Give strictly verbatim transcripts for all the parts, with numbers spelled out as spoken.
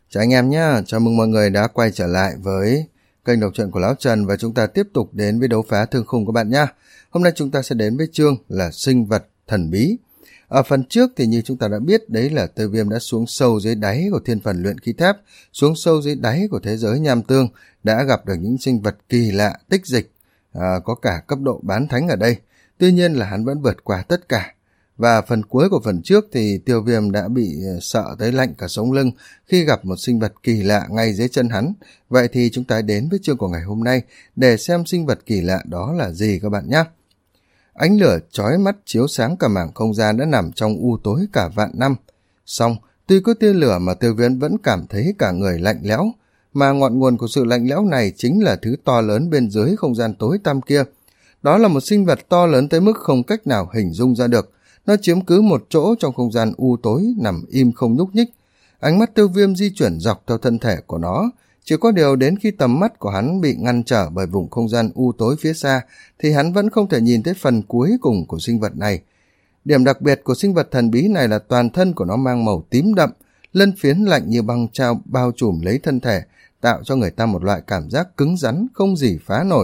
Chào anh em nhé, chào mừng mọi người đã quay trở lại với kênh đọc truyện của Lão Trần và chúng ta tiếp tục đến với đấu phá thương khung các bạn nhé. Hôm nay chúng ta sẽ đến với chương là sinh vật thần bí. Ở phần trước thì như chúng ta đã biết đấy là Tiêu Viêm đã xuống sâu dưới đáy của thiên phần luyện khí tháp, xuống sâu dưới đáy của thế giới nham tương, đã gặp được những sinh vật kỳ lạ tích dịch, à, có cả cấp độ bán thánh ở đây. Tuy nhiên là hắn vẫn vượt qua tất cả. Và phần cuối của phần trước thì Tiêu Viêm đã bị sợ tới lạnh cả sống lưng khi gặp một sinh vật kỳ lạ ngay dưới chân hắn. Vậy thì chúng ta đến với chương của ngày hôm nay để xem sinh vật kỳ lạ đó là gì các bạn nhé. Ánh lửa chói mắt chiếu sáng cả mảng không gian đã nằm trong u tối cả vạn năm. Song, tuy có tia lửa mà Tiêu Viêm vẫn cảm thấy cả người lạnh lẽo, mà ngọn nguồn của sự lạnh lẽo này chính là thứ to lớn bên dưới không gian tối tăm kia. Đó là một sinh vật to lớn tới mức không cách nào hình dung ra được. Nó chiếm cứ một chỗ trong không gian u tối, nằm im không nhúc nhích. Ánh mắt Tiêu Viêm di chuyển dọc theo thân thể của nó. Chỉ có điều đến khi tầm mắt của hắn bị ngăn trở bởi vùng không gian u tối phía xa, thì hắn vẫn không thể nhìn thấy phần cuối cùng của sinh vật này. Điểm đặc biệt của sinh vật thần bí này là toàn thân của nó mang màu tím đậm, lân phiến lạnh như băng trao bao trùm lấy thân thể, tạo cho người ta một loại cảm giác cứng rắn, không gì phá nổi.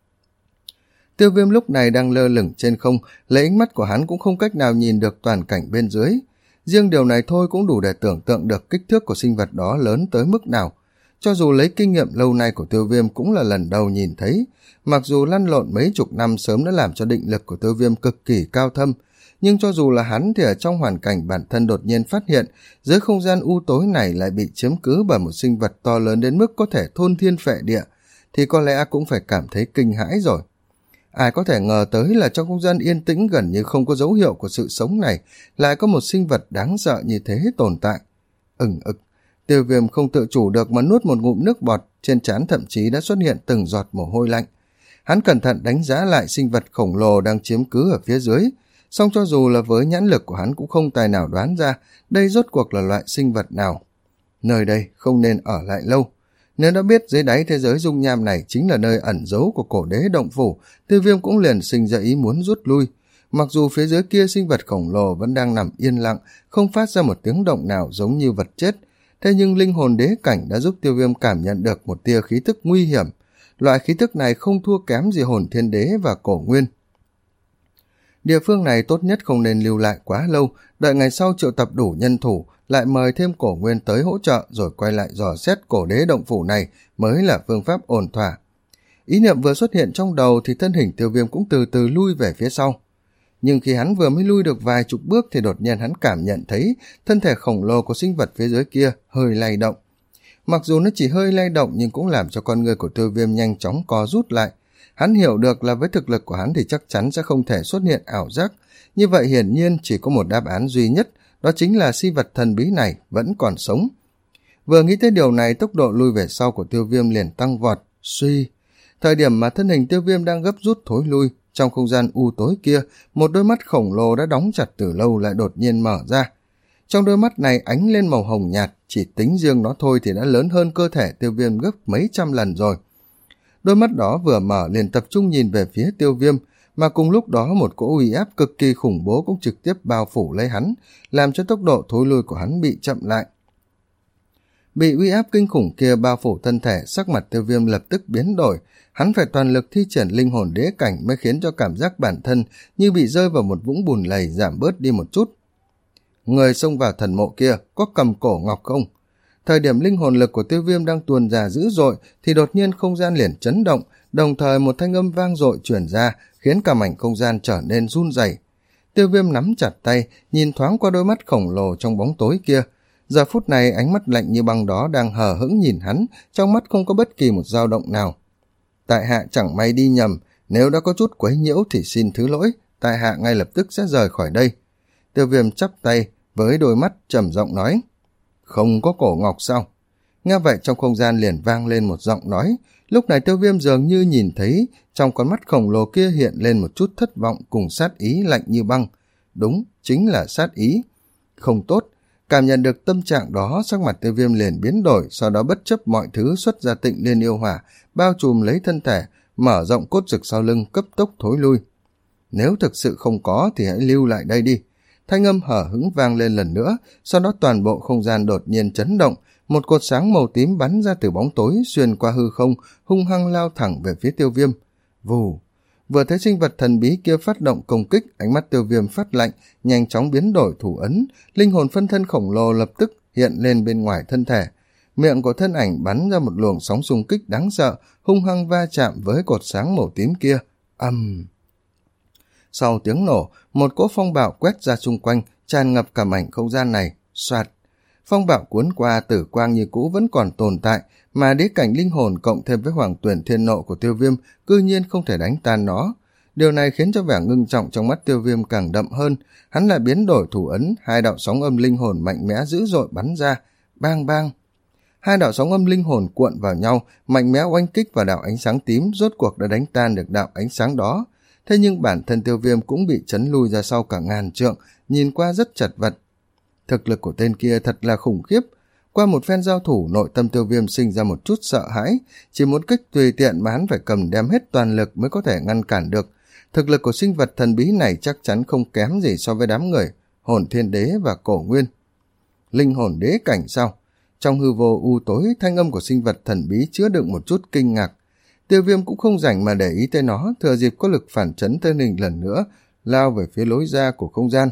Tiêu Viêm lúc này đang lơ lửng trên không, lấy ánh mắt của hắn cũng không cách nào nhìn được toàn cảnh bên dưới. Riêng điều này thôi cũng đủ để tưởng tượng được kích thước của sinh vật đó lớn tới mức nào. Cho dù lấy kinh nghiệm lâu nay của Tiêu Viêm cũng là lần đầu nhìn thấy, mặc dù lăn lộn mấy chục năm sớm đã làm cho định lực của Tiêu Viêm cực kỳ cao thâm, nhưng cho dù là hắn thì ở trong hoàn cảnh bản thân đột nhiên phát hiện, dưới không gian u tối này lại bị chiếm cứ bởi một sinh vật to lớn đến mức có thể thôn thiên phệ địa, thì có lẽ cũng phải cảm thấy kinh hãi rồi. Ai có thể ngờ tới là trong không gian yên tĩnh gần như không có dấu hiệu của sự sống này, lại có một sinh vật đáng sợ như thế tồn tại. Ừng ực, Tiêu Viêm không tự chủ được mà nuốt một ngụm nước bọt, trên trán thậm chí đã xuất hiện từng giọt mồ hôi lạnh. Hắn cẩn thận đánh giá lại sinh vật khổng lồ đang chiếm cứ ở phía dưới, song cho dù là với nhãn lực của hắn cũng không tài nào đoán ra đây rốt cuộc là loại sinh vật nào. Nơi đây không nên ở lại lâu. Nếu đã biết dưới đáy thế giới dung nham này chính là nơi ẩn giấu của cổ đế động phủ, Tiêu Viêm cũng liền sinh ra ý muốn rút lui. Mặc dù phía dưới kia sinh vật khổng lồ vẫn đang nằm yên lặng, không phát ra một tiếng động nào giống như vật chết, thế nhưng linh hồn đế cảnh đã giúp Tiêu Viêm cảm nhận được một tia khí thức nguy hiểm. Loại khí thức này không thua kém gì hồn thiên đế và cổ nguyên. Địa phương này tốt nhất không nên lưu lại quá lâu, đợi ngày sau triệu tập đủ nhân thủ, lại mời thêm cổ nguyên tới hỗ trợ rồi quay lại dò xét cổ đế động phủ này mới là phương pháp ổn thỏa. Ý niệm vừa xuất hiện trong đầu thì thân hình Tiêu Viêm cũng từ từ lui về phía sau. Nhưng khi hắn vừa mới lui được vài chục bước thì đột nhiên hắn cảm nhận thấy thân thể khổng lồ của sinh vật phía dưới kia hơi lay động. Mặc dù nó chỉ hơi lay động nhưng cũng làm cho con người của Tiêu Viêm nhanh chóng co rút lại. Hắn hiểu được là với thực lực của hắn thì chắc chắn sẽ không thể xuất hiện ảo giác. Như vậy hiển nhiên chỉ có một đáp án duy nhất, đó chính là sinh vật thần bí này vẫn còn sống. Vừa nghĩ tới điều này, tốc độ lui về sau của Tiêu Viêm liền tăng vọt, suy. Thời điểm mà thân hình Tiêu Viêm đang gấp rút thối lui, trong không gian u tối kia, một đôi mắt khổng lồ đã đóng chặt từ lâu lại đột nhiên mở ra. Trong đôi mắt này ánh lên màu hồng nhạt, chỉ tính riêng nó thôi thì đã lớn hơn cơ thể Tiêu Viêm gấp mấy trăm lần rồi. Đôi mắt đó vừa mở liền tập trung nhìn về phía Tiêu Viêm, mà cùng lúc đó một cỗ uy áp cực kỳ khủng bố cũng trực tiếp bao phủ lấy hắn, làm cho tốc độ thối lui của hắn bị chậm lại. Bị uy áp kinh khủng kia bao phủ thân thể, sắc mặt Tiêu Viêm lập tức biến đổi, hắn phải toàn lực thi triển linh hồn đế cảnh mới khiến cho cảm giác bản thân như bị rơi vào một vũng bùn lầy giảm bớt đi một chút. Người xông vào thần mộ kia có cầm cổ ngọc không? Thời điểm linh hồn lực của Tiêu Viêm đang tuôn ra dữ dội thì đột nhiên không gian liền chấn động, đồng thời một thanh âm vang dội truyền ra khiến cả mảnh không gian trở nên run rẩy. Tiêu Viêm nắm chặt tay, nhìn thoáng qua đôi mắt khổng lồ trong bóng tối kia. Giờ phút này ánh mắt lạnh như băng đó đang hờ hững nhìn hắn, trong mắt không có bất kỳ một dao động nào. Tại hạ chẳng may đi nhầm, nếu đã có chút quấy nhiễu thì xin thứ lỗi, tại hạ ngay lập tức sẽ rời khỏi đây. Tiêu Viêm chắp tay với đôi mắt trầm giọng nói. Không có cổ ngọc sao? Nghe vậy trong không gian liền vang lên một giọng nói. Lúc này Tiêu Viêm dường như nhìn thấy trong con mắt khổng lồ kia hiện lên một chút thất vọng cùng sát ý lạnh như băng. Đúng, chính là sát ý. Không tốt. Cảm nhận được tâm trạng đó, sắc mặt Tiêu Viêm liền biến đổi, sau đó bất chấp mọi thứ xuất ra Tịnh Liên Yêu Hỏa, bao trùm lấy thân thể, mở rộng cốt rực sau lưng, cấp tốc thối lui. Nếu thực sự không có thì hãy lưu lại đây đi. Thanh âm hở hững vang lên lần nữa, sau đó toàn bộ không gian đột nhiên chấn động, Một cột sáng màu tím bắn ra từ bóng tối xuyên qua hư không, hung hăng lao thẳng về phía Tiêu Viêm. Vù! Vừa thấy sinh vật thần bí kia phát động công kích, ánh mắt Tiêu Viêm phát lạnh, nhanh chóng biến đổi thủ ấn, linh hồn phân thân khổng lồ lập tức hiện lên bên ngoài thân thể. Miệng của thân ảnh bắn ra một luồng sóng xung kích đáng sợ, hung hăng va chạm với cột sáng màu tím kia. Ầm! Um. Sau tiếng nổ, một cỗ phong bạo quét ra xung quanh, tràn ngập cả mảnh không gian này. Soạt! Phong bạo cuốn qua, tử quang như cũ vẫn còn tồn tại, mà đế cảnh linh hồn cộng thêm với hoàng tuyển thiên nộ của Tiêu Viêm cư nhiên không thể đánh tan nó. Điều này khiến cho vẻ ngưng trọng trong mắt Tiêu Viêm càng đậm hơn. Hắn lại biến đổi thủ ấn, hai đạo sóng âm linh hồn mạnh mẽ dữ dội bắn ra. Bang bang! Hai đạo sóng âm linh hồn cuộn vào nhau, mạnh mẽ oanh kích vào đạo ánh sáng tím, rốt cuộc đã đánh tan được đạo ánh sáng đó. Thế nhưng bản thân Tiêu Viêm cũng bị chấn lui ra sau cả ngàn trượng, nhìn qua rất chật vật. Thực lực của tên kia thật là khủng khiếp. Qua một phen giao thủ, nội tâm Tiêu Viêm sinh ra một chút sợ hãi, chỉ một kích tùy tiện mà hắn phải cầm đem hết toàn lực mới có thể ngăn cản được. Thực lực của sinh vật thần bí này chắc chắn không kém gì so với đám người Hồn Thiên Đế và Cổ Nguyên. Linh hồn đế cảnh sao? Trong hư vô u tối, thanh âm của sinh vật thần bí chứa đựng một chút kinh ngạc. Tiêu Viêm cũng không rảnh mà để ý tới nó, thừa dịp có lực phản chấn thân hình lần nữa, lao về phía lối ra của không gian.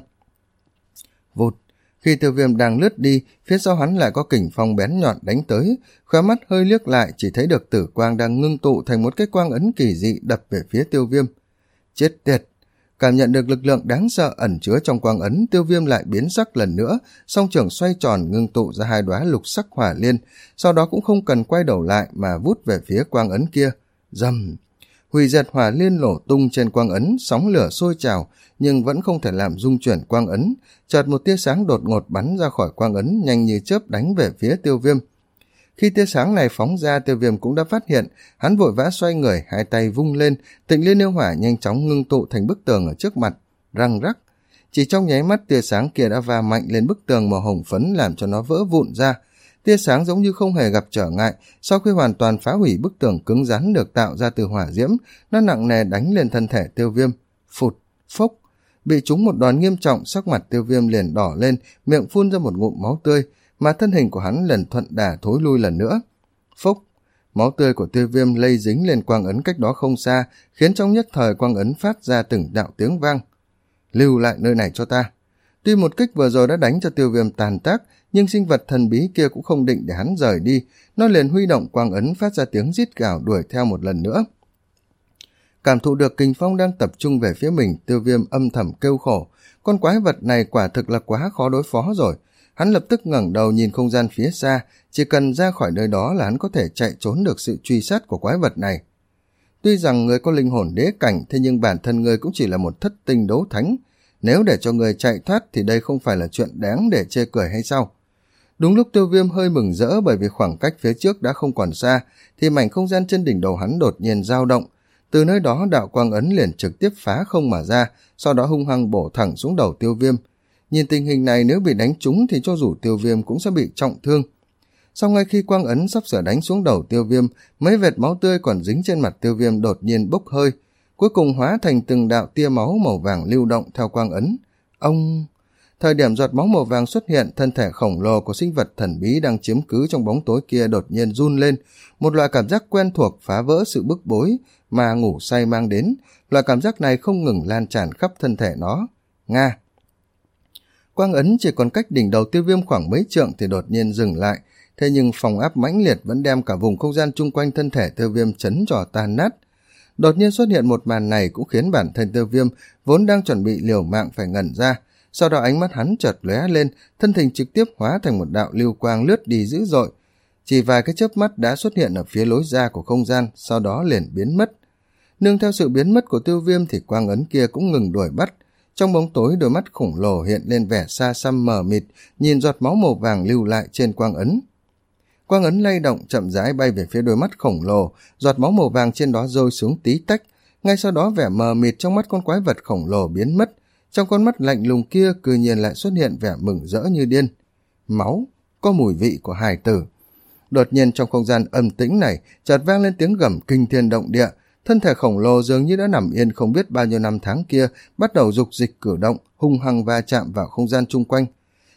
Vụt! Khi Tiêu Viêm đang lướt đi, phía sau hắn lại có kình phong bén nhọn đánh tới, khóe mắt hơi liếc lại chỉ thấy được tử quang đang ngưng tụ thành một cái quang ấn kỳ dị đập về phía Tiêu Viêm. Chết tiệt! Cảm nhận được lực lượng đáng sợ ẩn chứa trong quang ấn, Tiêu Viêm lại biến sắc lần nữa, song trưởng xoay tròn ngưng tụ ra hai đóa lục sắc hỏa liên, sau đó cũng không cần quay đầu lại mà vút về phía quang ấn kia. Rầm! Hủy diệt hỏa liên nổ tung trên quang ấn, sóng lửa sôi trào, nhưng vẫn không thể làm rung chuyển quang ấn. Chợt một tia sáng đột ngột bắn ra khỏi quang ấn, nhanh như chớp đánh về phía Tiêu Viêm. Khi tia sáng này phóng ra, Tiêu Viêm cũng đã phát hiện, hắn vội vã xoay người, hai tay vung lên, Tịnh Liên Yêu Hỏa nhanh chóng ngưng tụ thành bức tường ở trước mặt, răng rắc. Chỉ trong nháy mắt, tia sáng kia đã va mạnh lên bức tường màu hồng phấn làm cho nó vỡ vụn ra. Tia sáng giống như không hề gặp trở ngại, sau khi hoàn toàn phá hủy bức tường cứng rắn được tạo ra từ hỏa diễm, nó nặng nề đánh lên thân thể Tiêu Viêm. Phụt, phốc, bị trúng một đòn nghiêm trọng, sắc mặt Tiêu Viêm liền đỏ lên, miệng phun ra một ngụm máu tươi, mà thân hình của hắn lần thuận đà thối lui lần nữa. Phốc, máu tươi của Tiêu Viêm lây dính lên quang ấn cách đó không xa, khiến trong nhất thời quang ấn phát ra từng đạo tiếng vang. Lưu lại nơi này cho ta. Tuy một kích vừa rồi đã đánh cho Tiêu Viêm tàn tác, nhưng sinh vật thần bí kia cũng không định để hắn rời đi, nó liền huy động quang ấn phát ra tiếng rít gào đuổi theo một lần nữa. Cảm thụ được kình phong đang tập trung về phía mình, Tiêu Viêm âm thầm kêu khổ, con quái vật này quả thực là quá khó đối phó rồi. Hắn lập tức ngẩng đầu nhìn không gian phía xa, chỉ cần ra khỏi nơi đó là hắn có thể chạy trốn được sự truy sát của quái vật này. Tuy rằng người có linh hồn đế cảnh, thế nhưng bản thân người cũng chỉ là một thất tinh đấu thánh. Nếu để cho người chạy thoát thì đây không phải là chuyện đáng để chê cười hay sao? Đúng lúc Tiêu Viêm hơi mừng rỡ bởi vì khoảng cách phía trước đã không còn xa, thì mảnh không gian trên đỉnh đầu hắn đột nhiên dao động. Từ nơi đó đạo quang ấn liền trực tiếp phá không mà ra, sau đó hung hăng bổ thẳng xuống đầu Tiêu Viêm. Nhìn tình hình này, nếu bị đánh trúng thì cho dù Tiêu Viêm cũng sẽ bị trọng thương. Sau ngay khi quang ấn sắp sửa đánh xuống đầu Tiêu Viêm, mấy vệt máu tươi còn dính trên mặt Tiêu Viêm đột nhiên bốc hơi, cuối cùng hóa thành từng đạo tia máu màu vàng lưu động theo quang ấn. Ông... Thời điểm giọt máu màu vàng xuất hiện, thân thể khổng lồ của sinh vật thần bí đang chiếm cứ trong bóng tối kia đột nhiên run lên, một loại cảm giác quen thuộc phá vỡ sự bức bối mà ngủ say mang đến. Loại cảm giác này không ngừng lan tràn khắp thân thể nó. Nga! Quang ấn chỉ còn cách đỉnh đầu Tiêu Viêm khoảng mấy trượng thì đột nhiên dừng lại, thế nhưng phòng áp mãnh liệt vẫn đem cả vùng không gian chung quanh thân thể Tiêu Viêm chấn cho tan nát. Đột nhiên xuất hiện một màn này cũng khiến bản thân Tiêu Viêm vốn đang chuẩn bị liều mạng phải ngẩn ra, sau đó ánh mắt hắn chợt lóe lên, thân hình trực tiếp hóa thành một đạo lưu quang lướt đi dữ dội. Chỉ vài cái chớp mắt đã xuất hiện ở phía lối ra của không gian, sau đó liền biến mất. Nương theo sự biến mất của Tiêu Viêm thì quang ấn kia cũng ngừng đuổi bắt. Trong bóng tối, đôi mắt khổng lồ hiện lên vẻ xa xăm mờ mịt, nhìn giọt máu màu vàng lưu lại trên quang ấn. Quang ấn lay động chậm rãi bay về phía đôi mắt khổng lồ, giọt máu màu vàng trên đó rơi xuống tí tách. Ngay sau đó vẻ mờ mịt trong mắt con quái vật khổng lồ biến mất. Trong con mắt lạnh lùng kia cư nhiên lại xuất hiện vẻ mừng rỡ như điên. Máu, có mùi vị của hài tử. Đột nhiên trong không gian âm tĩnh này chợt vang lên tiếng gầm kinh thiên động địa. Thân thể khổng lồ dường như đã nằm yên không biết bao nhiêu năm tháng kia bắt đầu dục dịch cử động, hung hăng va chạm vào không gian chung quanh.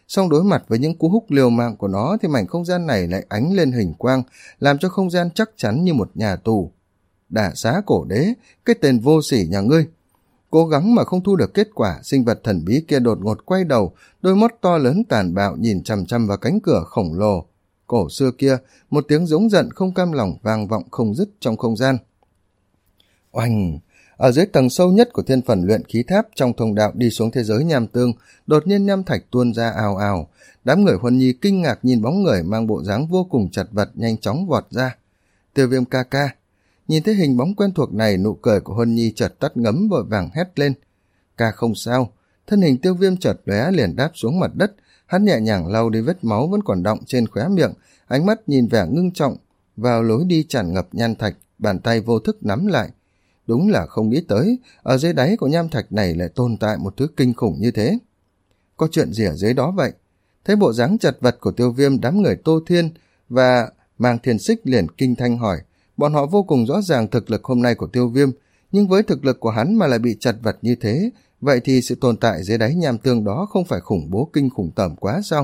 Song đối mặt với những cú húc liều mạng của nó thì mảnh không gian này lại ánh lên hình quang, làm cho không gian chắc chắn như một nhà tù. Đả xá cổ đế, cái tên vô sỉ nhà ngươi! Cố gắng mà không thu được kết quả, sinh vật thần bí kia đột ngột quay đầu, đôi mắt to lớn tàn bạo nhìn chằm chằm vào cánh cửa khổng lồ cổ xưa kia. Một tiếng giống giận không cam lòng vang vọng không dứt trong không gian. Oanh! Ở dưới tầng sâu nhất của thiên phần luyện khí tháp trong thông đạo đi xuống thế giới nham tương, đột nhiên nham thạch tuôn ra ào ào. Đám người Huân Nhi kinh ngạc nhìn bóng người mang bộ dáng vô cùng chật vật nhanh chóng vọt ra. Tiêu Viêm ca ca. Nhìn thấy hình bóng quen thuộc này, nụ cười của Huân Nhi chợt tắt ngấm, vội vàng hét lên. Ca không sao. Thân hình Tiêu Viêm chợt lóe liền đáp xuống mặt đất. Hắn nhẹ nhàng lau đi vết máu vẫn còn đọng trên khóe miệng, ánh mắt nhìn vẻ ngưng trọng vào lối đi tràn ngập nham thạch, bàn tay vô thức nắm lại. Đúng là không nghĩ tới, ở dưới đáy của nham thạch này lại tồn tại một thứ kinh khủng như thế. Có chuyện gì ở dưới đó vậy? Thấy bộ dáng chật vật của Tiêu Viêm, đám người Tô Thiên và Mang Thiên Xích liền kinh thanh hỏi. Bọn họ vô cùng rõ ràng thực lực hôm nay của Tiêu Viêm, nhưng với thực lực của hắn mà lại bị chật vật như thế, vậy thì sự tồn tại dưới đáy nham tương đó không phải khủng bố kinh khủng tởm quá sao?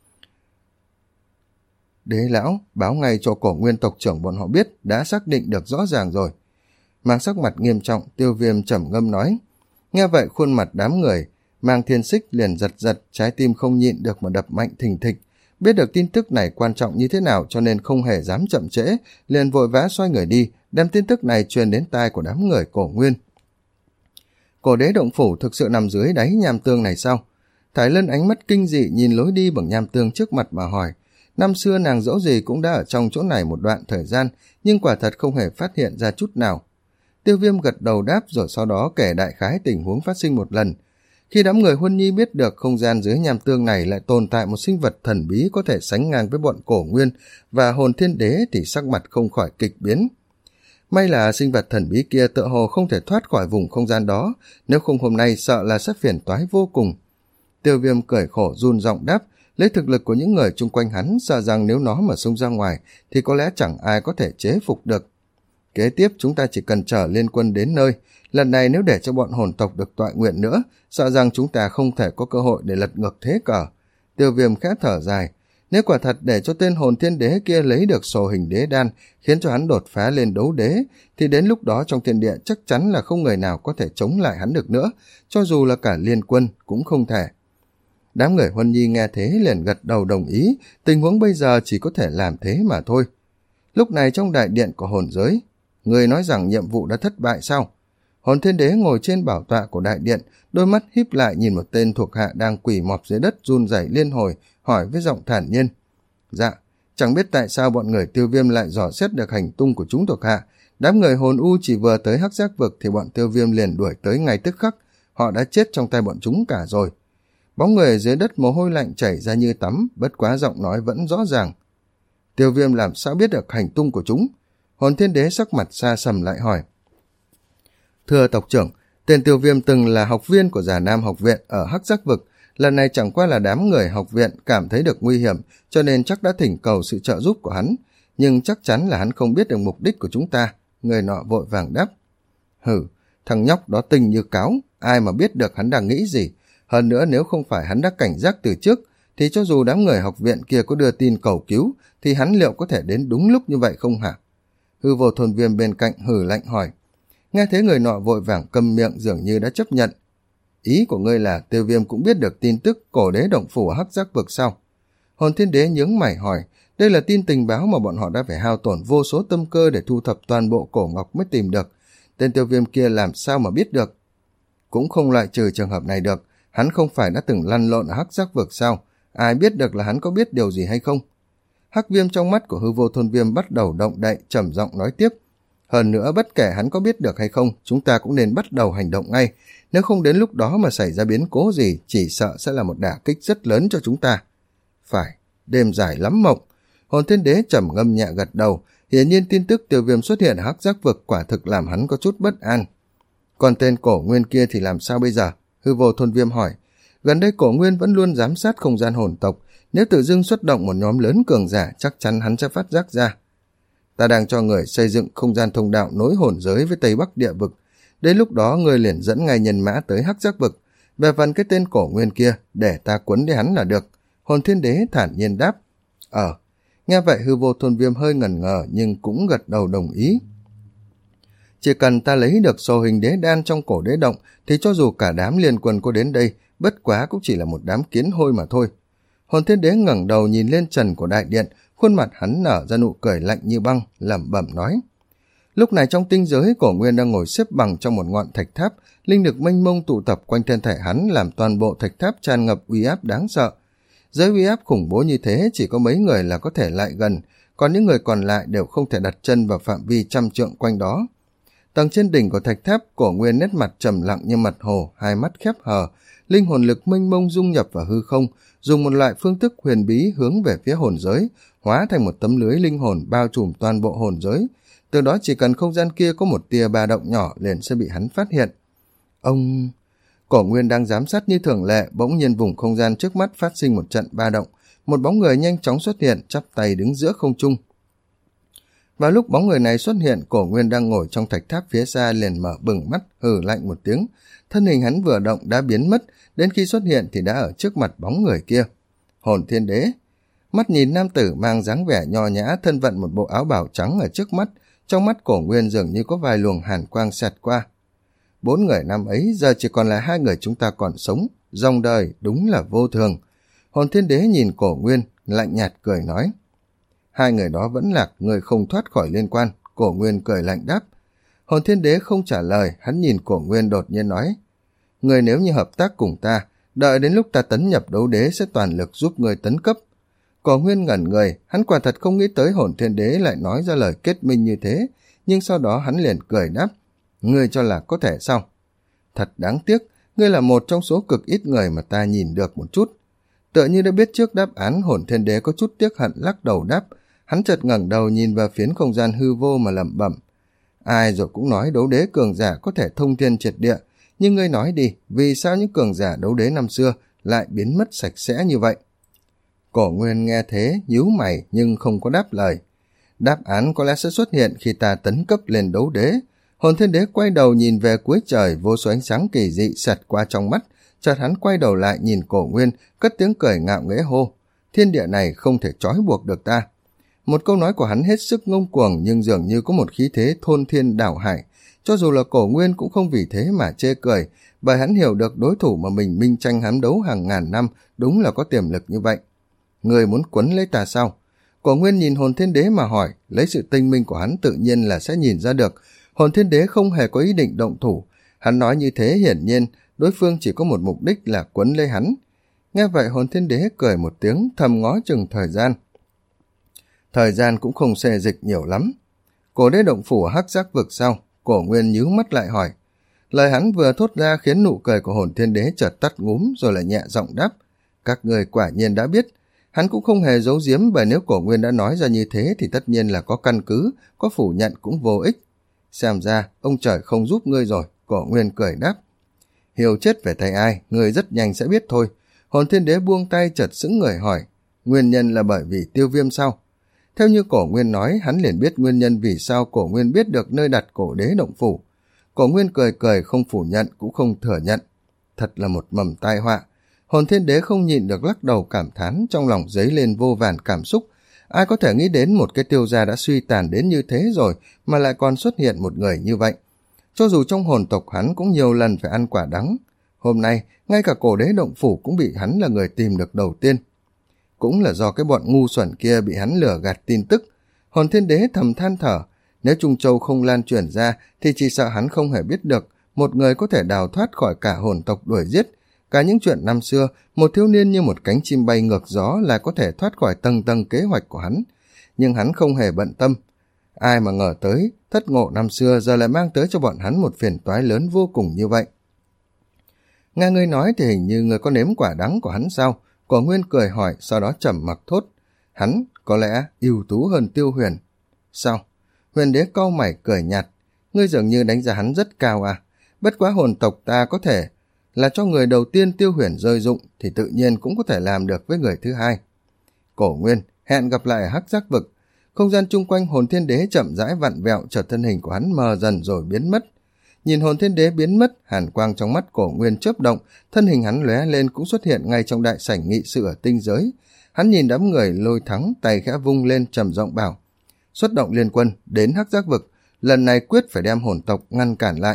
Đế lão, báo ngay cho Cổ Nguyên tộc trưởng bọn họ biết, đã xác định được rõ ràng rồi. Mang sắc mặt nghiêm trọng, Tiêu Viêm trầm ngâm nói. Nghe vậy khuôn mặt đám người Mang Thiên Xích liền giật giật, trái tim không nhịn được mà đập mạnh thình thịch. Biết được tin tức này quan trọng như thế nào cho nên không hề dám chậm trễ, liền vội vã xoay người đi, đem tin tức này truyền đến tai của đám người Cổ Nguyên. Cổ đế động phủ thực sự nằm dưới đáy nham tương này sao? Thái Lân ánh mắt kinh dị nhìn lối đi bằng nham tương trước mặt mà hỏi. Năm xưa nàng dẫu gì cũng đã ở trong chỗ này một đoạn thời gian, nhưng quả thật không hề phát hiện ra chút nào. Tiêu Viêm gật đầu đáp rồi sau đó kể đại khái tình huống phát sinh một lần. Khi đám người Huân Nhi biết được không gian dưới nham tương này lại tồn tại một sinh vật thần bí có thể sánh ngang với bọn Cổ Nguyên và Hồn Thiên Đế thì sắc mặt không khỏi kịch biến. May là sinh vật thần bí kia tựa hồ không thể thoát khỏi vùng không gian đó, nếu không hôm nay sợ là sẽ phiền toái vô cùng. Tiêu Viêm cười khổ run giọng đáp, lấy thực lực của những người chung quanh hắn, sợ rằng nếu nó mà xông ra ngoài thì có lẽ chẳng ai có thể chế phục được. Kế tiếp chúng ta chỉ cần chờ liên quân đến nơi, lần này nếu để cho bọn hồn tộc được tọa nguyện nữa, sợ rằng chúng ta không thể có cơ hội để lật ngược thế cờ. Tiêu Viêm khẽ thở dài, nếu quả thật để cho tên Hồn Thiên Đế kia lấy được sổ hình đế đan, khiến cho hắn đột phá lên đấu đế, thì đến lúc đó trong thiên địa chắc chắn là không người nào có thể chống lại hắn được nữa, cho dù là cả liên quân cũng không thể. Đám người Huân Nhi nghe thế liền gật đầu đồng ý, tình huống bây giờ chỉ có thể làm thế mà thôi. Lúc này trong đại điện của hồn giới, người nói rằng nhiệm vụ đã thất bại sao? Hồn Thiên Đế ngồi trên bảo tọa của đại điện, đôi mắt híp lại nhìn một tên thuộc hạ đang quỳ mọp dưới đất run rẩy liên hồi, hỏi với giọng thản nhiên. Dạ, chẳng biết tại sao bọn người Tiêu Viêm lại dò xét được hành tung của chúng thuộc hạ. Đám người hồn u chỉ vừa tới Hắc Giác Vực thì bọn Tiêu Viêm liền đuổi tới ngay tức khắc, họ đã chết trong tay bọn chúng cả rồi. Bóng người dưới đất mồ hôi lạnh chảy ra như tắm, bất quá giọng nói vẫn rõ ràng. Tiêu Viêm làm sao biết được hành tung của chúng? Hồn Thiên Đế sắc mặt xa sầm lại hỏi. Thưa tộc trưởng, tên Tiêu Viêm từng là học viên của Già Nam học viện ở Hắc Giác Vực, lần này chẳng qua là đám người học viện cảm thấy được nguy hiểm, cho nên chắc đã thỉnh cầu sự trợ giúp của hắn, nhưng chắc chắn là hắn không biết được mục đích của chúng ta. Người nọ vội vàng đáp. Hử, thằng nhóc đó tinh như cáo, ai mà biết được hắn đang nghĩ gì. Hơn nữa nếu không phải hắn đã cảnh giác từ trước, thì cho dù đám người học viện kia có đưa tin cầu cứu, thì hắn liệu có thể đến đúng lúc như vậy không hả? Hư Vô Thôn Viêm bên cạnh hử lạnh hỏi. Nghe thấy người nọ vội vàng câm miệng, dường như đã chấp nhận. Ý của ngươi là Tiêu Viêm cũng biết được tin tức cổ đế động phủ ở Hắc Giác Vực sao? Hồn Thiên Đế nhướng mày hỏi. Đây là tin tình báo mà bọn họ đã phải hao tổn vô số tâm cơ để thu thập toàn bộ cổ ngọc mới tìm được. Tên Tiêu Viêm kia làm sao mà biết được? Cũng không loại trừ trường hợp này được. Hắn không phải đã từng lăn lộn ở Hắc Giác Vực sao? Ai biết được là hắn có biết điều gì hay không? Hắc Viêm trong mắt của Hư Vô Thôn Viêm bắt đầu động đậy, trầm giọng nói tiếp. Hơn nữa bất kể hắn có biết được hay không, chúng ta cũng nên bắt đầu hành động ngay. Nếu không đến lúc đó mà xảy ra biến cố gì, chỉ sợ sẽ là một đả kích rất lớn cho chúng ta. Phải, đêm dài lắm mộng. Hồn Thiên Đế trầm ngâm nhẹ gật đầu. Hiển nhiên tin tức Tiêu Viêm xuất hiện ở Hắc Giác Vực quả thực làm hắn có chút bất an. Còn tên Cổ Nguyên kia thì làm sao bây giờ? Hư Vô Thôn Viêm hỏi. Gần đây Cổ Nguyên vẫn luôn giám sát không gian hồn tộc. Nếu tự dưng xuất động một nhóm lớn cường giả, chắc chắn hắn sẽ phát giác ra. Ta đang cho người xây dựng không gian thông đạo nối hồn giới với Tây Bắc địa vực. Đến lúc đó người liền dẫn ngay nhân mã tới Hắc Giác Vực. Về phần cái tên Cổ Nguyên kia, để ta quấn đi hắn là được. Hồn Thiên Đế thản nhiên đáp. Ờ. Nghe vậy Hư Vô Thôn Viêm hơi ngần ngờ nhưng cũng gật đầu đồng ý. Chỉ cần ta lấy được sổ hình đế đan trong cổ đế động thì cho dù cả đám liên quân có đến đây, bất quá cũng chỉ là một đám kiến hôi mà thôi. Hồn Thiên Đế ngẩng đầu nhìn lên trần của đại điện, khuôn mặt hắn nở ra nụ cười lạnh như băng, lẩm bẩm nói. Lúc này trong tinh giới, Cổ Nguyên đang ngồi xếp bằng trong một ngọn thạch tháp, linh lực mênh mông tụ tập quanh thân thể hắn làm toàn bộ thạch tháp tràn ngập uy áp đáng sợ. Giới uy áp khủng bố như thế chỉ có mấy người là có thể lại gần, còn những người còn lại đều không thể đặt chân vào phạm vi trăm trượng quanh đó. Tầng trên đỉnh của thạch tháp, Cổ Nguyên nét mặt trầm lặng như mặt hồ, hai mắt khép hờ, linh hồn lực mênh mông dung nhập vào hư không, dùng một loại phương thức huyền bí hướng về phía hồn giới, hóa thành một tấm lưới linh hồn bao trùm toàn bộ hồn giới. Từ đó chỉ cần không gian kia có một tia ba động nhỏ liền sẽ bị hắn phát hiện. Ông... Cổ Nguyên đang giám sát như thường lệ, bỗng nhiên vùng không gian trước mắt phát sinh một trận ba động, một bóng người nhanh chóng xuất hiện, chắp tay đứng giữa không trung. Vào lúc bóng người này xuất hiện, Cổ Nguyên đang ngồi trong thạch tháp phía xa liền mở bừng mắt, hừ lạnh một tiếng. Thân hình hắn vừa động đã biến mất, đến khi xuất hiện thì đã ở trước mặt bóng người kia. Hồn Thiên Đế. Mắt nhìn nam tử mang dáng vẻ nho nhã, thân vận một bộ áo bào trắng ở trước mắt, trong mắt Cổ Nguyên dường như có vài luồng hàn quang xẹt qua. Bốn người năm ấy giờ chỉ còn là hai người chúng ta còn sống, dòng đời đúng là vô thường. Hồn Thiên Đế nhìn Cổ Nguyên, lạnh nhạt cười nói. Hai người đó vẫn lạc, người không thoát khỏi liên quan. Cổ Nguyên cười lạnh đáp. Hồn Thiên Đế không trả lời, hắn nhìn Cổ Nguyên đột nhiên nói. Người nếu như hợp tác cùng ta, đợi đến lúc ta tấn nhập đấu đế sẽ toàn lực giúp người tấn cấp. Cổ Nguyên ngẩn người, hắn quả thật không nghĩ tới Hồn Thiên Đế lại nói ra lời kết minh như thế, nhưng sau đó hắn liền cười đáp. Ngươi cho là có thể sao? Thật đáng tiếc, ngươi là một trong số cực ít người mà ta nhìn được một chút. Tựa như đã biết trước đáp án, Hồn Thiên Đế có chút tiếc hận lắc đầu đáp. Hắn chợt ngẩng đầu nhìn vào phiến không gian hư vô mà lẩm bẩm. Ai rồi cũng nói đấu đế cường giả có thể thông thiên triệt địa, nhưng ngươi nói đi, vì sao những cường giả đấu đế năm xưa lại biến mất sạch sẽ như vậy? Cổ Nguyên nghe thế, nhíu mày nhưng không có đáp lời. Đáp án có lẽ sẽ xuất hiện khi ta tấn cấp lên đấu đế. Hồn Thiên Đế quay đầu nhìn về cuối trời, vô số ánh sáng kỳ dị xẹt qua trong mắt, chợt hắn quay đầu lại nhìn Cổ Nguyên, cất tiếng cười ngạo nghễ hô. Thiên địa này không thể trói buộc được ta. Một câu nói của hắn hết sức ngông cuồng nhưng dường như có một khí thế thôn thiên đảo hải. Cho dù là Cổ Nguyên cũng không vì thế mà chê cười, bởi hắn hiểu được đối thủ mà mình minh tranh hám đấu hàng ngàn năm đúng là có tiềm lực như vậy. Người muốn quấn lấy ta sao? Cổ Nguyên nhìn Hồn Thiên Đế mà hỏi, lấy sự tinh minh của hắn tự nhiên là sẽ nhìn ra được. Hồn Thiên Đế không hề có ý định động thủ. Hắn nói như thế hiển nhiên, đối phương chỉ có một mục đích là quấn lấy hắn. Nghe vậy Hồn Thiên Đế cười một tiếng, thầm ngó chừng thời gian. Thời gian cũng không xê dịch nhiều lắm. Cổ đế động phủ hắc giác vực sau, Cổ Nguyên nhíu mắt lại hỏi. Lời hắn vừa thốt ra khiến nụ cười của Hồn Thiên Đế chợt tắt ngúm rồi lại nhẹ giọng đáp. Các người quả nhiên đã biết. Hắn cũng không hề giấu giếm, bởi nếu Cổ Nguyên đã nói ra như thế thì tất nhiên là có căn cứ, có phủ nhận cũng vô ích. Xem ra ông trời không giúp ngươi rồi, Cổ Nguyên cười đáp. Hiểu chết về tay ai, ngươi rất nhanh sẽ biết thôi. Hồn Thiên Đế buông tay chợt sững người hỏi. Nguyên nhân là bởi vì Tiêu Viêm sao? Theo như Cổ Nguyên nói, hắn liền biết nguyên nhân vì sao Cổ Nguyên biết được nơi đặt cổ đế động phủ. Cổ Nguyên cười cười không phủ nhận cũng không thừa nhận. Thật là một mầm tai họa. Hồn Thiên Đế không nhịn được lắc đầu cảm thán, trong lòng dấy lên vô vàn cảm xúc. Ai có thể nghĩ đến một cái Tiêu gia đã suy tàn đến như thế rồi mà lại còn xuất hiện một người như vậy. Cho dù trong hồn tộc hắn cũng nhiều lần phải ăn quả đắng. Hôm nay, ngay cả cổ đế động phủ cũng bị hắn là người tìm được đầu tiên. Cũng là do cái bọn ngu xuẩn kia bị hắn lừa gạt tin tức. Hồn Thiên Đế thầm than thở. Nếu Trung Châu không lan truyền ra thì chỉ sợ hắn không hề biết được một người có thể đào thoát khỏi cả hồn tộc đuổi giết. Cả những chuyện năm xưa, một thiếu niên như một cánh chim bay ngược gió là có thể thoát khỏi tầng tầng kế hoạch của hắn. Nhưng hắn không hề bận tâm. Ai mà ngờ tới, thất ngộ năm xưa giờ lại mang tới cho bọn hắn một phiền toái lớn vô cùng như vậy. Nghe ngươi nói thì hình như ngươi có nếm quả đắng của hắn sao? Cổ Nguyên cười hỏi, sau đó trầm mặc thốt. Hắn có lẽ ưu tú hơn Tiêu Huyền. Sao? Huyền Đế cau mày cười nhạt. Ngươi dường như đánh giá hắn rất cao à? Bất quá hồn tộc ta có thể là cho người đầu tiên Tiêu Huyền rơi dụng thì tự nhiên cũng có thể làm được với người thứ hai. Cổ Nguyên, hẹn gặp lại ở hắc giác vực. Không gian chung quanh Hồn Thiên Đế chậm rãi vặn vẹo, chợt thân hình của hắn mờ dần rồi biến mất. Nhìn Hồn Thiên Đế biến mất, hàn quang trong mắt Cổ Nguyên chớp động, thân hình hắn lóe lên cũng xuất hiện ngay trong đại sảnh nghị sự ở tinh giới. Hắn nhìn đám người Lôi Thắng, tay khẽ vung lên trầm giọng bảo: xuất động liên quân đến Hắc Giác Vực, lần này quyết phải đem hồn tộc ngăn cản lại.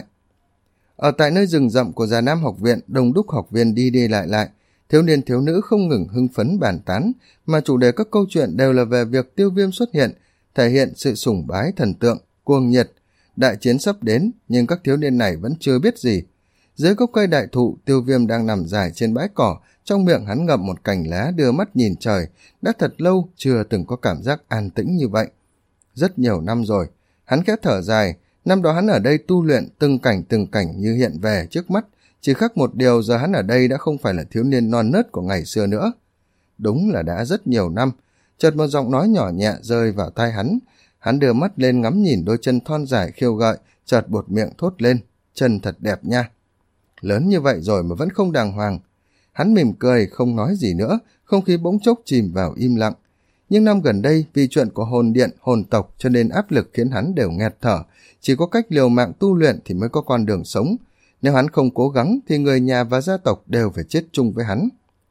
Ở tại nơi rừng rậm của Già Nam học viện, đông đúc học viên đi đi lại lại, thiếu niên thiếu nữ không ngừng hưng phấn bàn tán, mà chủ đề các câu chuyện đều là về việc Tiêu Viêm xuất hiện, thể hiện sự sùng bái thần tượng, cuồng nhiệt. Đại chiến sắp đến, nhưng các thiếu niên này vẫn chưa biết gì. Dưới gốc cây đại thụ, Tiêu Viêm đang nằm dài trên bãi cỏ, trong miệng hắn ngậm một cành lá, đưa mắt nhìn trời. Đã thật lâu chưa từng có cảm giác an tĩnh như vậy. Rất nhiều năm rồi, hắn khẽ thở dài. Năm đó hắn ở đây tu luyện, từng cảnh từng cảnh như hiện về trước mắt, chỉ khác một điều, giờ hắn ở đây đã không phải là thiếu niên non nớt của ngày xưa nữa. Đúng là đã rất nhiều năm. Chợt một giọng nói nhỏ nhẹ rơi vào tai hắn. Hắn đưa mắt lên ngắm nhìn đôi chân thon dài khiêu gợi, chợt buột miệng thốt lên: chân thật đẹp nha. Lớn như vậy rồi mà vẫn không đàng hoàng. Hắn mỉm cười, không nói gì nữa, không khí bỗng chốc chìm vào im lặng. Nhưng năm gần đây, vì chuyện của hồn điện, hồn tộc cho nên áp lực khiến hắn đều nghẹt thở, chỉ có cách liều mạng tu luyện thì mới có con đường sống. Nếu hắn không cố gắng thì người nhà và gia tộc đều phải chết chung với hắn.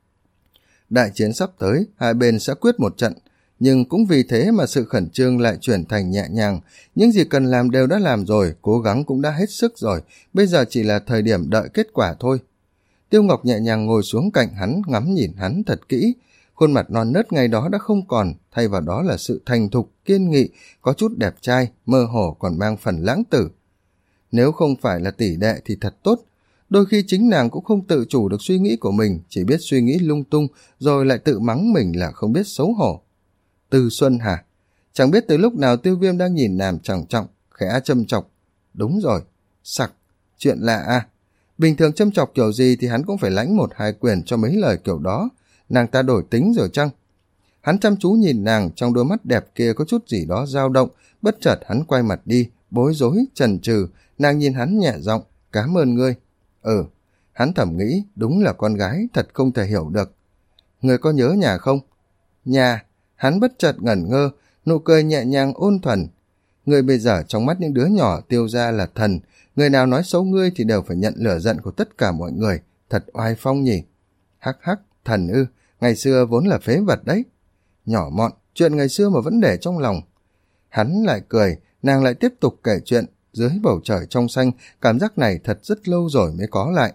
Đại chiến sắp tới, hai bên sẽ quyết một trận, nhưng cũng vì thế mà sự khẩn trương lại chuyển thành nhẹ nhàng. Những gì cần làm đều đã làm rồi, cố gắng cũng đã hết sức rồi, bây giờ chỉ là thời điểm đợi kết quả thôi. Tiêu Ngọc nhẹ nhàng ngồi xuống cạnh hắn, ngắm nhìn hắn thật kỹ. Khuôn mặt non nớt ngày đó đã không còn, thay vào đó là sự thành thục, kiên nghị, có chút đẹp trai, mơ hồ còn mang phần lãng tử. Nếu không phải là tỷ đệ thì thật tốt. Đôi khi chính nàng cũng không tự chủ được suy nghĩ của mình, chỉ biết suy nghĩ lung tung, rồi lại tự mắng mình là không biết xấu hổ. Tư Xuân hả? Chẳng biết từ lúc nào Tiêu Viêm đang nhìn nàng trọng trọng, khẽ châm chọc. Đúng rồi, sặc, chuyện lạ à. Bình thường châm chọc kiểu gì thì hắn cũng phải lãnh một hai quyền cho mấy lời kiểu đó. Nàng ta đổi tính rồi chăng? Hắn chăm chú nhìn nàng, trong đôi mắt đẹp kia có chút gì đó dao động, bất chợt hắn quay mặt đi, bối rối, chần chừ. Nàng nhìn hắn nhẹ giọng: cảm ơn ngươi. Ừ, hắn thầm nghĩ, đúng là con gái, thật không thể hiểu được. Ngươi có nhớ nhà không? Nhà. Hắn bất chợt ngẩn ngơ, nụ cười nhẹ nhàng ôn thuần. Ngươi bây giờ trong mắt những đứa nhỏ Tiêu gia là thần, người nào nói xấu ngươi thì đều phải nhận lửa giận của tất cả mọi người, thật oai phong nhỉ. Hắc hắc, thần ư, ngày xưa vốn là phế vật đấy. Nhỏ mọn, chuyện ngày xưa mà vẫn để trong lòng. Hắn lại cười, nàng lại tiếp tục kể chuyện. Dưới bầu trời trong xanh, cảm giác này thật rất lâu rồi mới có lại.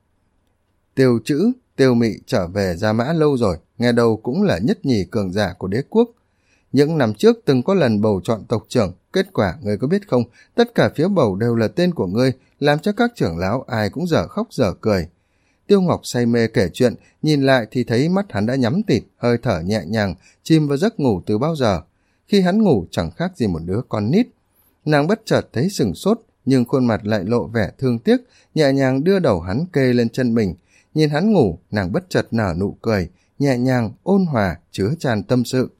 Tiêu Chữ, Tiêu Mị trở về Gia Mã lâu rồi, nghe đầu cũng là nhất nhì cường giả của đế quốc. Những năm trước từng có lần bầu chọn tộc trưởng, kết quả ngươi có biết không, tất cả phiếu bầu đều là tên của ngươi, làm cho các trưởng lão ai cũng dở khóc dở cười. Tiêu Ngọc say mê kể chuyện, nhìn lại thì thấy mắt hắn đã nhắm tịt, hơi thở nhẹ nhàng, chìm vào giấc ngủ từ bao giờ. Khi hắn ngủ chẳng khác gì một đứa con nít. Nàng bất chợt thấy sừng sốt, nhưng khuôn mặt lại lộ vẻ thương tiếc, nhẹ nhàng đưa đầu hắn kê lên chân mình. Nhìn hắn ngủ, nàng bất chợt nở nụ cười, nhẹ nhàng, ôn hòa, chứa tràn tâm sự.